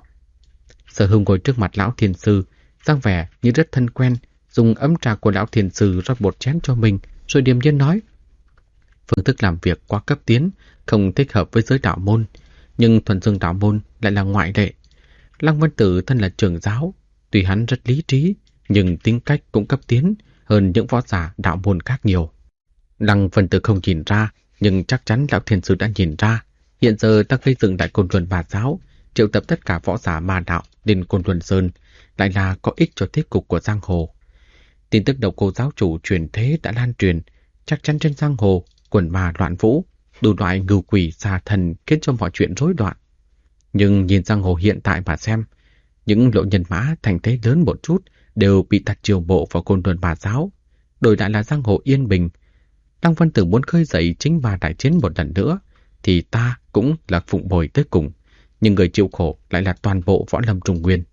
Sở Hưu ngồi trước mặt lão thiên sư, dáng vẻ như rất thân quen, dùng ấm trà của lão thiên sư rót một chén cho mình, rồi điềm nhiên nói. Phương thức làm việc quá cấp tiến, không thích hợp với giới đạo môn, nhưng Thuần Dương đạo môn lại là ngoại lệ. Lăng Vân Tử thân là trưởng giáo, tuy hắn rất lý trí, nhưng tính cách cũng cấp tiến hơn những võ giả đạo môn khác nhiều. Lăng Vân Tử không nhìn ra, nhưng chắc chắn lão thiên sư đã nhìn ra. Hiện giờ ta gây dựng đại Côn Luân Bà giáo, triệu tập tất cả võ giả ma đạo đến Côn Luân Sơn, lại là có ích cho thế cục của giang hồ. Tin tức độc cô giáo chủ truyền thế đã lan truyền, chắc chắn trên giang hồ quần ma loạn vũ, đủ loại ngưu quỷ xà thần khiến cho mọi chuyện rối loạn. Nhưng nhìn giang hồ hiện tại mà xem, những lộ nhân mã thành thế lớn một chút đều bị đặt chiều bộ vào Côn Luân Bà giáo, đổi lại là giang hồ yên bình. Lăng Vân Tử muốn khơi dậy chính ma đại chiến một lần nữa, thì ta cũng là phụng bồi tới cùng, nhưng người chịu khổ lại là toàn bộ võ lâm Trung Nguyên.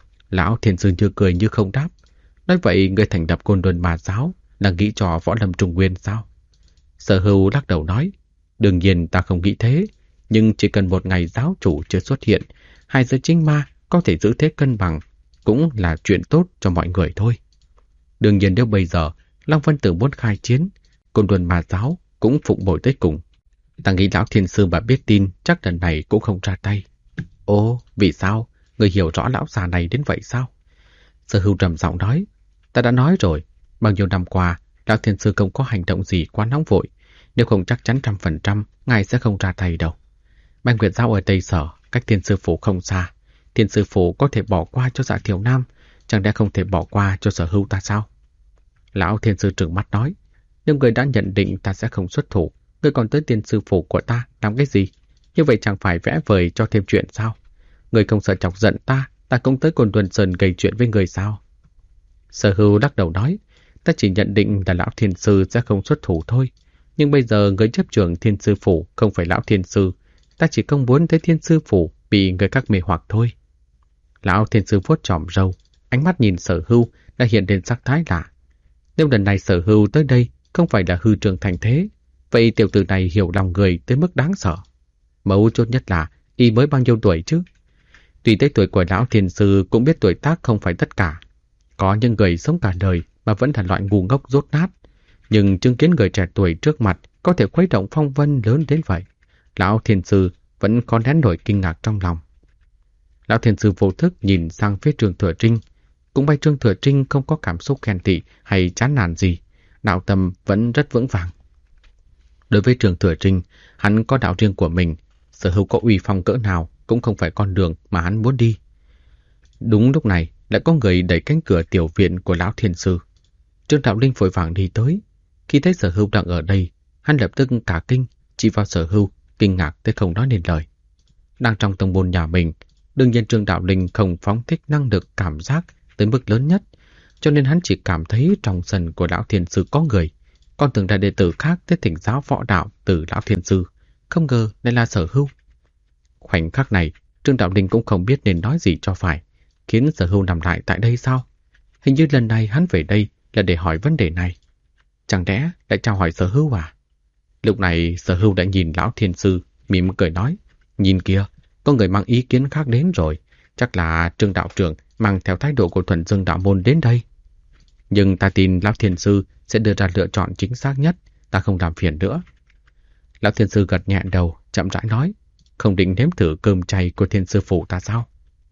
Lão thiên sư như cười như không đáp, nói vậy người thành lập Côn Luân Bà giáo là nghĩ cho võ lâm Trung Nguyên sao? Sở Hưu lắc đầu nói, đương nhiên ta không nghĩ thế, nhưng chỉ cần một ngày giáo chủ chưa xuất hiện, hai giới chính ma có thể giữ thế cân bằng, cũng là chuyện tốt cho mọi người thôi. Đương nhiên nếu bây giờ Lăng Vân Tử muốn khai chiến, Côn Luân Bà giáo cũng phụng bồi tới cùng. Ta nghĩ lão thiên sư mà biết tin chắc lần này cũng không ra tay. Ồ, vì sao? Người hiểu rõ lão già này đến vậy sao? Sở Hưu trầm giọng nói, ta đã nói rồi, bao nhiêu năm qua, lão thiên sư không có hành động gì quá nóng vội, nếu không chắc chắn 100% ngài sẽ không ra tay đâu. Bạch Nguyệt giáo ở Tây Sở, cách thiên sư phủ không xa, thiên sư phủ có thể bỏ qua cho Dạ Thiểu Nam, chẳng lẽ không thể bỏ qua cho Sở Hưu ta sao? Lão thiên sư trừng mắt nói, nếu người đã nhận định ta sẽ không xuất thủ, người còn tới thiên sư phủ của ta làm cái gì? Như vậy chẳng phải vẽ vời cho thêm chuyện sao? Người không sợ chọc giận ta cũng tới Côn Luân Sơn gây chuyện với người sao? Sở Hưu lắc đầu nói, ta chỉ nhận định là lão thiên sư sẽ không xuất thủ thôi. Nhưng bây giờ người chấp trưởng thiên sư phủ không phải lão thiên sư, ta chỉ không muốn thấy thiên sư phủ bị người khác mê hoặc thôi. Lão thiên sư vuốt chòm râu, ánh mắt nhìn Sở Hưu đã hiện lên sắc thái lạ. Nếu lần này Sở Hưu tới đây không phải là hư trường thành thế, vậy tiểu tử này hiểu lòng người tới mức đáng sợ. Mấu chốt nhất là y mới bao nhiêu tuổi chứ? Tuy tới tuổi của lão thiên sư cũng biết tuổi tác không phải tất cả. Có những người sống cả đời mà vẫn là loại ngu ngốc dốt nát. Nhưng chứng kiến người trẻ tuổi trước mặt có thể khuấy động phong vân lớn đến vậy, lão thiên sư vẫn khó nén nổi kinh ngạc trong lòng. Lão thiên sư vô thức nhìn sang phía Trương Thừa Trinh. Cũng may Trương Thừa Trinh không có cảm xúc ghen tị hay chán nản gì, đạo tâm vẫn rất vững vàng. Đối với Trương Thừa Trinh, hắn có đạo riêng của mình, Sở Hưu có uy phong cỡ nào cũng không phải con đường mà hắn muốn đi. Đúng lúc này, lại có người đẩy cánh cửa tiểu viện của lão thiên sư. Trương Đạo Linh vội vàng đi tới. Khi thấy Sở Hưu đang ở đây, hắn lập tức cả kinh, chỉ vào Sở Hưu, kinh ngạc tới không nói nên lời. Đang trong tông môn nhà mình, đương nhiên Trương Đạo Linh không phóng thích năng lực cảm giác tới mức lớn nhất, cho nên hắn chỉ cảm thấy trong sân của lão thiên sư có người. Còn tưởng là đệ tử khác tới thỉnh giáo võ đạo từ lão thiên sư, không ngờ đây là Sở Hưu. Khoảnh khắc này, Trương Đạo Linh cũng không biết nên nói gì cho phải, khiến Sở Hưu nằm lại tại đây sao? Hình như lần này hắn về đây là để hỏi vấn đề này. Chẳng lẽ lại chào hỏi Sở Hưu à? Lúc này Sở Hưu đã nhìn lão thiên sư, mỉm cười nói, nhìn kìa, có người mang ý kiến khác đến rồi, chắc là Trương đạo trưởng mang theo thái độ của Thuần Dương đạo môn đến đây. Nhưng ta tin lão thiên sư sẽ đưa ra lựa chọn chính xác nhất, ta không làm phiền nữa. Lão thiên sư gật nhẹ đầu, chậm rãi nói, không định nếm thử cơm chay của thiên sư phụ ta sao?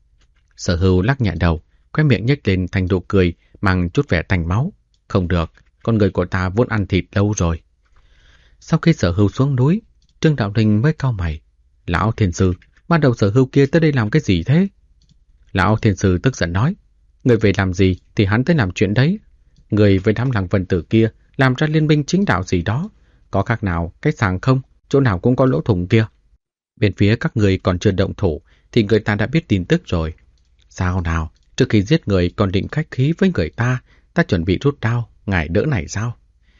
Sở Hưu lắc nhẹ đầu, khóe miệng nhếch lên thành nụ cười mang chút vẻ tanh máu. Không được, con người của ta vốn ăn thịt lâu rồi. Sau khi Sở Hưu xuống núi, Trương Đạo Linh mới cau mày. Lão thiên sư, ban đầu Sở Hưu kia tới đây làm cái gì thế? Lão thiên sư tức giận nói, người về làm gì thì hắn tới làm chuyện đấy. Người với đám Lăng Vân Tử kia làm ra liên minh chính đạo gì đó. Có khác nào cái sàng không, chỗ nào cũng có lỗ thủng kia. Bên phía các người còn chưa động thủ thì người ta đã biết tin tức rồi. Sao nào, trước khi giết người còn định khách khí với người ta chuẩn bị rút đao, ngài đỡ này sao?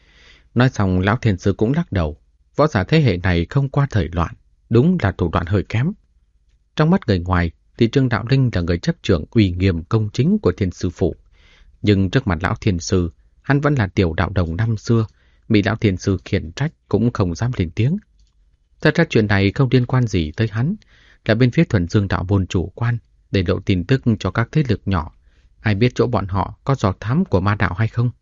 Nói xong lão thiên sư cũng lắc đầu. Võ giả thế hệ này không qua thời loạn, đúng là thủ đoạn hơi kém. Trong mắt người ngoài thì Trương Đạo Linh là người chấp trưởng uy nghiêm công chính của thiên sư phụ. Nhưng trước mặt lão thiên sư, hắn vẫn là tiểu đạo đồng năm xưa, bị lão thiên sư khiển trách cũng không dám lên tiếng. Thật ra chuyện này không liên quan gì tới hắn, là bên phía Thuần Dương đạo môn chủ quan để lộ tin tức cho các thế lực nhỏ. Ai biết chỗ bọn họ có dò thám của ma đạo hay không?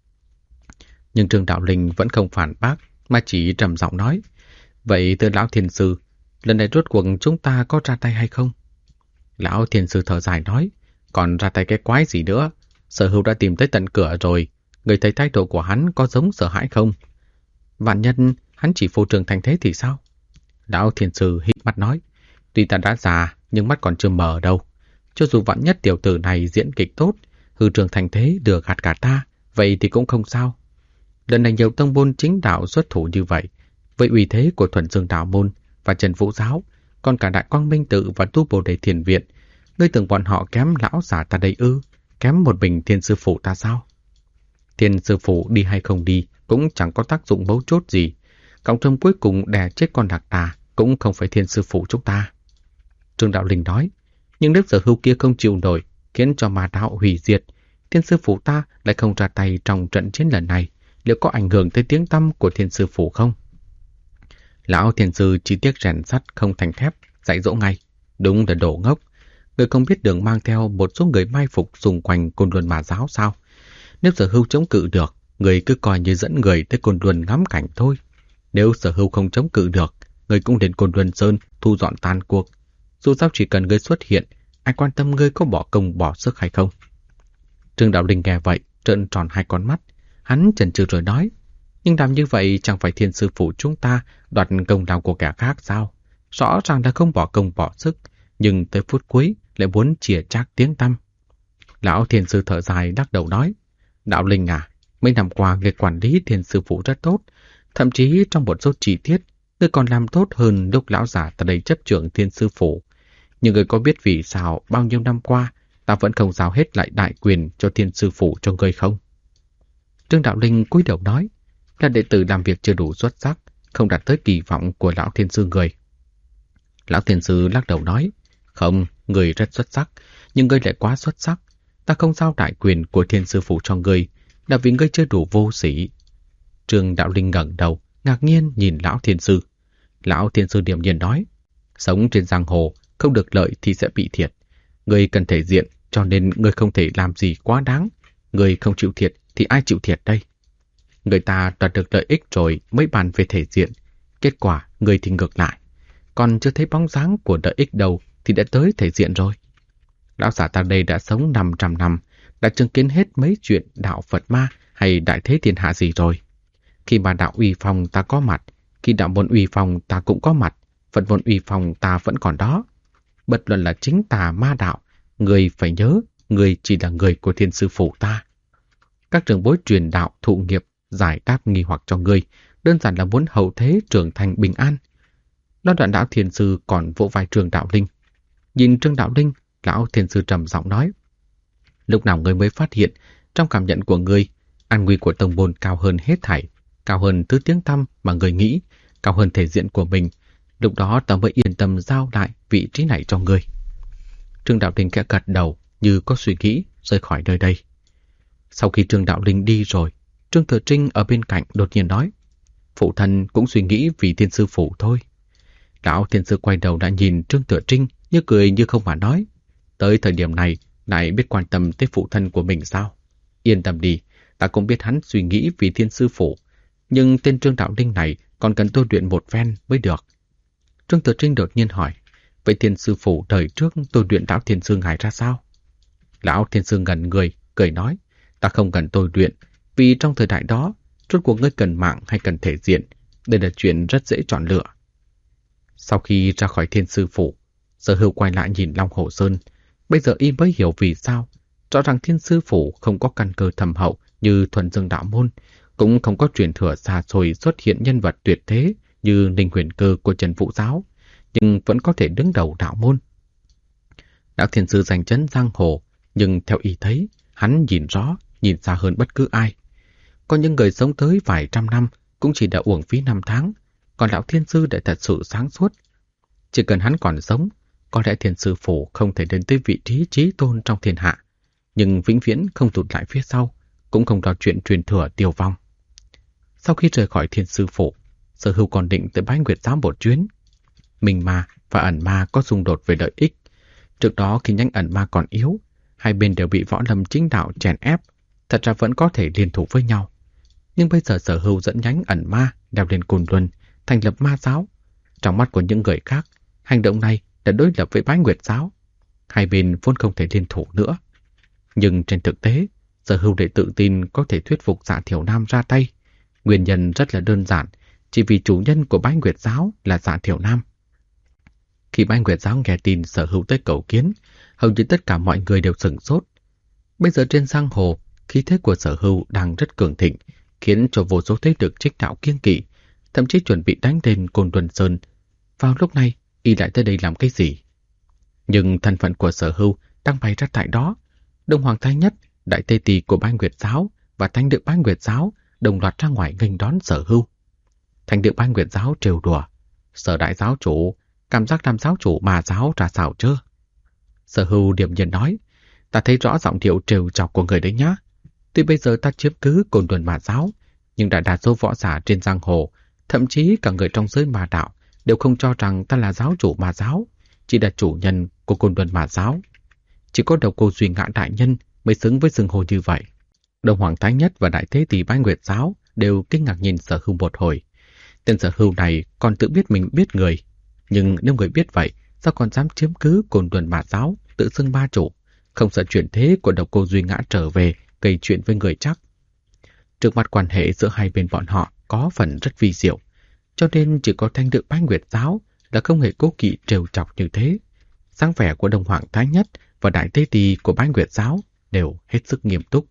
Nhưng Trương Đạo Linh vẫn không phản bác, mà chỉ trầm giọng nói, vậy thưa lão thiên sư, lần này rốt cuộc chúng ta có ra tay hay không? Lão thiên sư thở dài nói, còn ra tay cái quái gì nữa? Sở Hưu đã tìm tới tận cửa rồi, người thấy thái độ của hắn có giống sợ hãi không? Vạn nhân hắn chỉ phô trương thành thế thì sao? Lão thiên sư híp mắt nói, tuy ta đã già nhưng mắt còn chưa mờ đâu. Cho dù vạn nhất tiểu tử này diễn kịch tốt, hư trương thành thế được gạt cả ta, vậy thì cũng không sao. Lần này nhiều tông môn chính đạo xuất thủ như vậy, với uy thế của Thuần Dương đạo môn và Trần Vũ giáo, còn cả Đại Quang Minh tự và Tu Bồ Đề Thiền viện, ngươi tưởng bọn họ kém lão giả ta đây ư? Kém một mình thiên sư phụ ta sao? Thiên sư phụ đi hay không đi cũng chẳng có tác dụng mấu chốt gì. Cộng thêm cuối cùng đè chết con Lạc Đà cũng không phải thiên sư phụ chúng ta. Trương Đạo Linh nói, nhưng nếu Sở Hưu kia không chịu nổi, khiến cho ma đạo hủy diệt, thiên sư phụ ta lại không ra tay trong trận chiến lần này, liệu có ảnh hưởng tới tiếng tăm của thiên sư phụ không? Lão thiên sư chỉ tiếc rèn sắt không thành thép, dạy dỗ ngay. Đúng là đồ ngốc. Người không biết đường mang theo một số người mai phục xung quanh Côn Luân Ma giáo sao? Nếu Sở Hưu chống cự được, người cứ coi như dẫn người tới Côn Luân ngắm cảnh thôi. Nếu Sở Hưu không chống cự được, người cũng đến Côn Luân Sơn thu dọn tan cuộc. Dù sao chỉ cần ngươi xuất hiện, ai quan tâm ngươi có bỏ công bỏ sức hay không? Trương Đạo Linh nghe vậy, trợn tròn hai con mắt. Hắn chần chừ rồi nói, nhưng làm như vậy chẳng phải thiên sư phụ chúng ta đoạt công lao của kẻ khác sao? Rõ ràng là không bỏ công bỏ sức, nhưng tới phút cuối lại muốn chìa chác tiếng tăm. Lão thiên sư thở dài đắc đầu nói, Đạo Linh à, mấy năm qua người quản lý thiên sư phụ rất tốt, thậm chí trong một số chi tiết, người còn làm tốt hơn lúc lão giả tại đây chấp trưởng thiên sư phụ. Nhưng người có biết vì sao bao nhiêu năm qua ta vẫn không giao hết lại đại quyền cho thiên sư phụ cho người không? Trương Đạo Linh cúi đầu nói, là đệ tử làm việc chưa đủ xuất sắc, không đạt tới kỳ vọng của lão thiên sư người. Lão thiên sư lắc đầu nói, không, người rất xuất sắc, nhưng ngươi lại quá xuất sắc. Ta không giao đại quyền của thiên sư phụ cho ngươi, là vì ngươi chưa đủ vô sĩ. Trương Đạo Linh ngẩng đầu, ngạc nhiên nhìn lão thiên sư. Lão thiên sư điềm nhiên nói, sống trên giang hồ, không được lợi thì sẽ bị thiệt. Ngươi cần thể diện, cho nên ngươi không thể làm gì quá đáng. Ngươi không chịu thiệt thì ai chịu thiệt đây? Người ta đoạt được lợi ích rồi mới bàn về thể diện. Kết quả ngươi thì ngược lại. Còn chưa thấy bóng dáng của lợi ích đâu thì đã tới thể diện rồi. Lão giả ta đây đã sống 500 năm, đã chứng kiến hết mấy chuyện đạo Phật ma hay đại thế thiên hạ gì rồi. Khi mà đạo uy phong ta có mặt, khi đạo môn uy phong ta cũng có mặt, Phật môn uy phong ta vẫn còn đó. Bất luận là chính tà ma đạo, người phải nhớ, người chỉ là người của thiên sư phụ ta. Các trưởng bối truyền đạo thụ nghiệp giải đáp nghi hoặc cho ngươi, đơn giản là muốn hậu thế trưởng thành bình an. Đó đoạn lão thiên sư còn vỗ vai Trương Đạo Linh. Nhìn Trương Đạo Linh, lão thiên sư trầm giọng nói, lúc nào ngươi mới phát hiện trong cảm nhận của ngươi, an nguy của tông môn cao hơn hết thảy, cao hơn thứ tiếng tăm mà ngươi nghĩ, cao hơn thể diện của mình. Lúc đó ta mới yên tâm giao lại vị trí này cho ngươi. Trương Đạo Linh khẽ gật đầu như có suy nghĩ, rời khỏi nơi đây. Sau khi Trương Đạo Linh đi rồi, Trương Thừa Trinh ở bên cạnh đột nhiên nói, Phụ thân cũng suy nghĩ vì Thiên sư phụ thôi. Lão Thiên sư quay đầu đã nhìn Trương Thừa Trinh như cười như không mà nói. Tới thời điểm này, lại biết quan tâm tới phụ thân của mình sao? Yên tâm đi, ta cũng biết hắn suy nghĩ vì Thiên sư phụ. Nhưng tên Trương Đạo Đinh này còn cần tôi luyện một phen mới được. Trương Thừa Trinh đột nhiên hỏi, vậy Thiên sư phụ đời trước tôi luyện Lão Thiên sư ngài ra sao? Lão Thiên sư ngẩn người, cười nói, ta không cần tôi luyện, vì trong thời đại đó, rốt cuộc ngươi cần mạng hay cần thể diện, đây là chuyện rất dễ chọn lựa. Sau khi ra khỏi Thiên sư phủ, Sở Hưu quay lại nhìn Long Hồ Sơn, bây giờ y mới hiểu vì sao, rõ ràng Thiên sư phủ không có căn cơ thâm hậu như Thuần Dương đạo môn, cũng không có truyền thừa xa xôi xuất hiện nhân vật tuyệt thế như Ninh Huyền Cơ của Trần Vũ Giáo, nhưng vẫn có thể đứng đầu đạo môn. Đạo Thiên sư giành chấn giang hồ, nhưng theo y thấy, hắn nhìn rõ, nhìn xa hơn bất cứ ai. Có những người sống tới vài trăm năm cũng chỉ đã uổng phí 5 tháng, còn Lão Thiên sư đã thật sự sáng suốt. Chỉ cần hắn còn sống, có lẽ Thiên sư phủ không thể đến tới vị trí chí tôn trong thiên hạ, nhưng vĩnh viễn không tụt lại phía sau, cũng không lo chuyện truyền thừa tiêu vong. Sau khi rời khỏi Thiên sư phủ, Sở Hưu còn định tới Bái Nguyệt Giáo một chuyến. Minh ma và ẩn ma có xung đột về lợi ích. Trước đó khi nhánh ẩn ma còn yếu, hai bên đều bị võ lâm chính đạo chèn ép, thật ra vẫn có thể liên thủ với nhau. Nhưng bây giờ Sở Hưu dẫn nhánh ẩn ma đeo lên Côn Luân, thành lập ma giáo. Trong mắt của những người khác, hành động này đã đối lập với Bái Nguyệt Giáo. Hai bên vốn không thể liên thủ nữa. Nhưng trên thực tế, Sở Hưu để tự tin có thể thuyết phục Dạ Thiểu Nam ra tay. Nguyên nhân rất là đơn giản, chỉ vì chủ nhân của Bái Nguyệt Giáo là Dạ Thiểu Nam. Khi Bái Nguyệt Giáo nghe tin Sở Hưu tới cầu kiến, hầu như tất cả mọi người đều sửng sốt. Bây giờ trên giang hồ, khí thế của Sở Hưu đang rất cường thịnh, khiến cho vô số thế lực trích đạo kiêng kỵ, thậm chí chuẩn bị đánh lên Côn Luân Sơn. Vào lúc này, y lại tới đây làm cái gì? Nhưng thân phận của Sở Hưu đang bày ra tại đó. Đông Hoàng Thái Nhất, đại tây tỳ của Bái Nguyệt Giáo và thánh địa Bái Nguyệt Giáo đồng loạt ra ngoài nghênh đón Sở Hưu. Thánh địa Bái Nguyệt Giáo trêu đùa, Sở đại giáo chủ, cảm giác làm giáo chủ mà giáo ra sao chưa? Sở Hưu điềm nhiên nói, ta thấy rõ giọng điệu trêu chọc của người đấy nhá. Tuy bây giờ ta chiếm cứ Côn Luân Ma Giáo, nhưng đại đa số võ giả trên giang hồ, thậm chí cả người trong giới ma đạo, đều không cho rằng ta là giáo chủ Ma Giáo, chỉ là chủ nhân của Côn Luân Ma Giáo. Chỉ có Độc Cô Duy Ngã đại nhân mới xứng với xưng hô như vậy. Đông Hoàng Thái Nhất và đại thế tỷ Bái Nguyệt Giáo đều kinh ngạc nhìn Sở Hưu một hồi. Tên Sở Hưu này còn tự biết mình biết người, nhưng nếu người biết vậy, sao còn dám chiếm cứ Côn Luân Ma Giáo, tự xưng ba chủ, không sợ chuyển thế của Độc Cô Duy Ngã trở về gây chuyện với người chắc. Trước mặt quan hệ giữa hai bên bọn họ có phần rất vi diệu, cho nên chỉ có thanh địa Bái Nguyệt Giáo là không hề cố kỵ trêu chọc như thế. Dáng vẻ của Đông Hoàng Thái Nhất và đại tế tỳ của Bái Nguyệt Giáo đều hết sức nghiêm túc.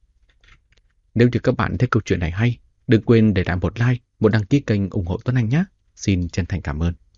Nếu như các bạn thấy câu chuyện này hay, đừng quên để lại một like, một đăng ký kênh ủng hộ Tuấn Anh nhé. Xin chân thành cảm ơn.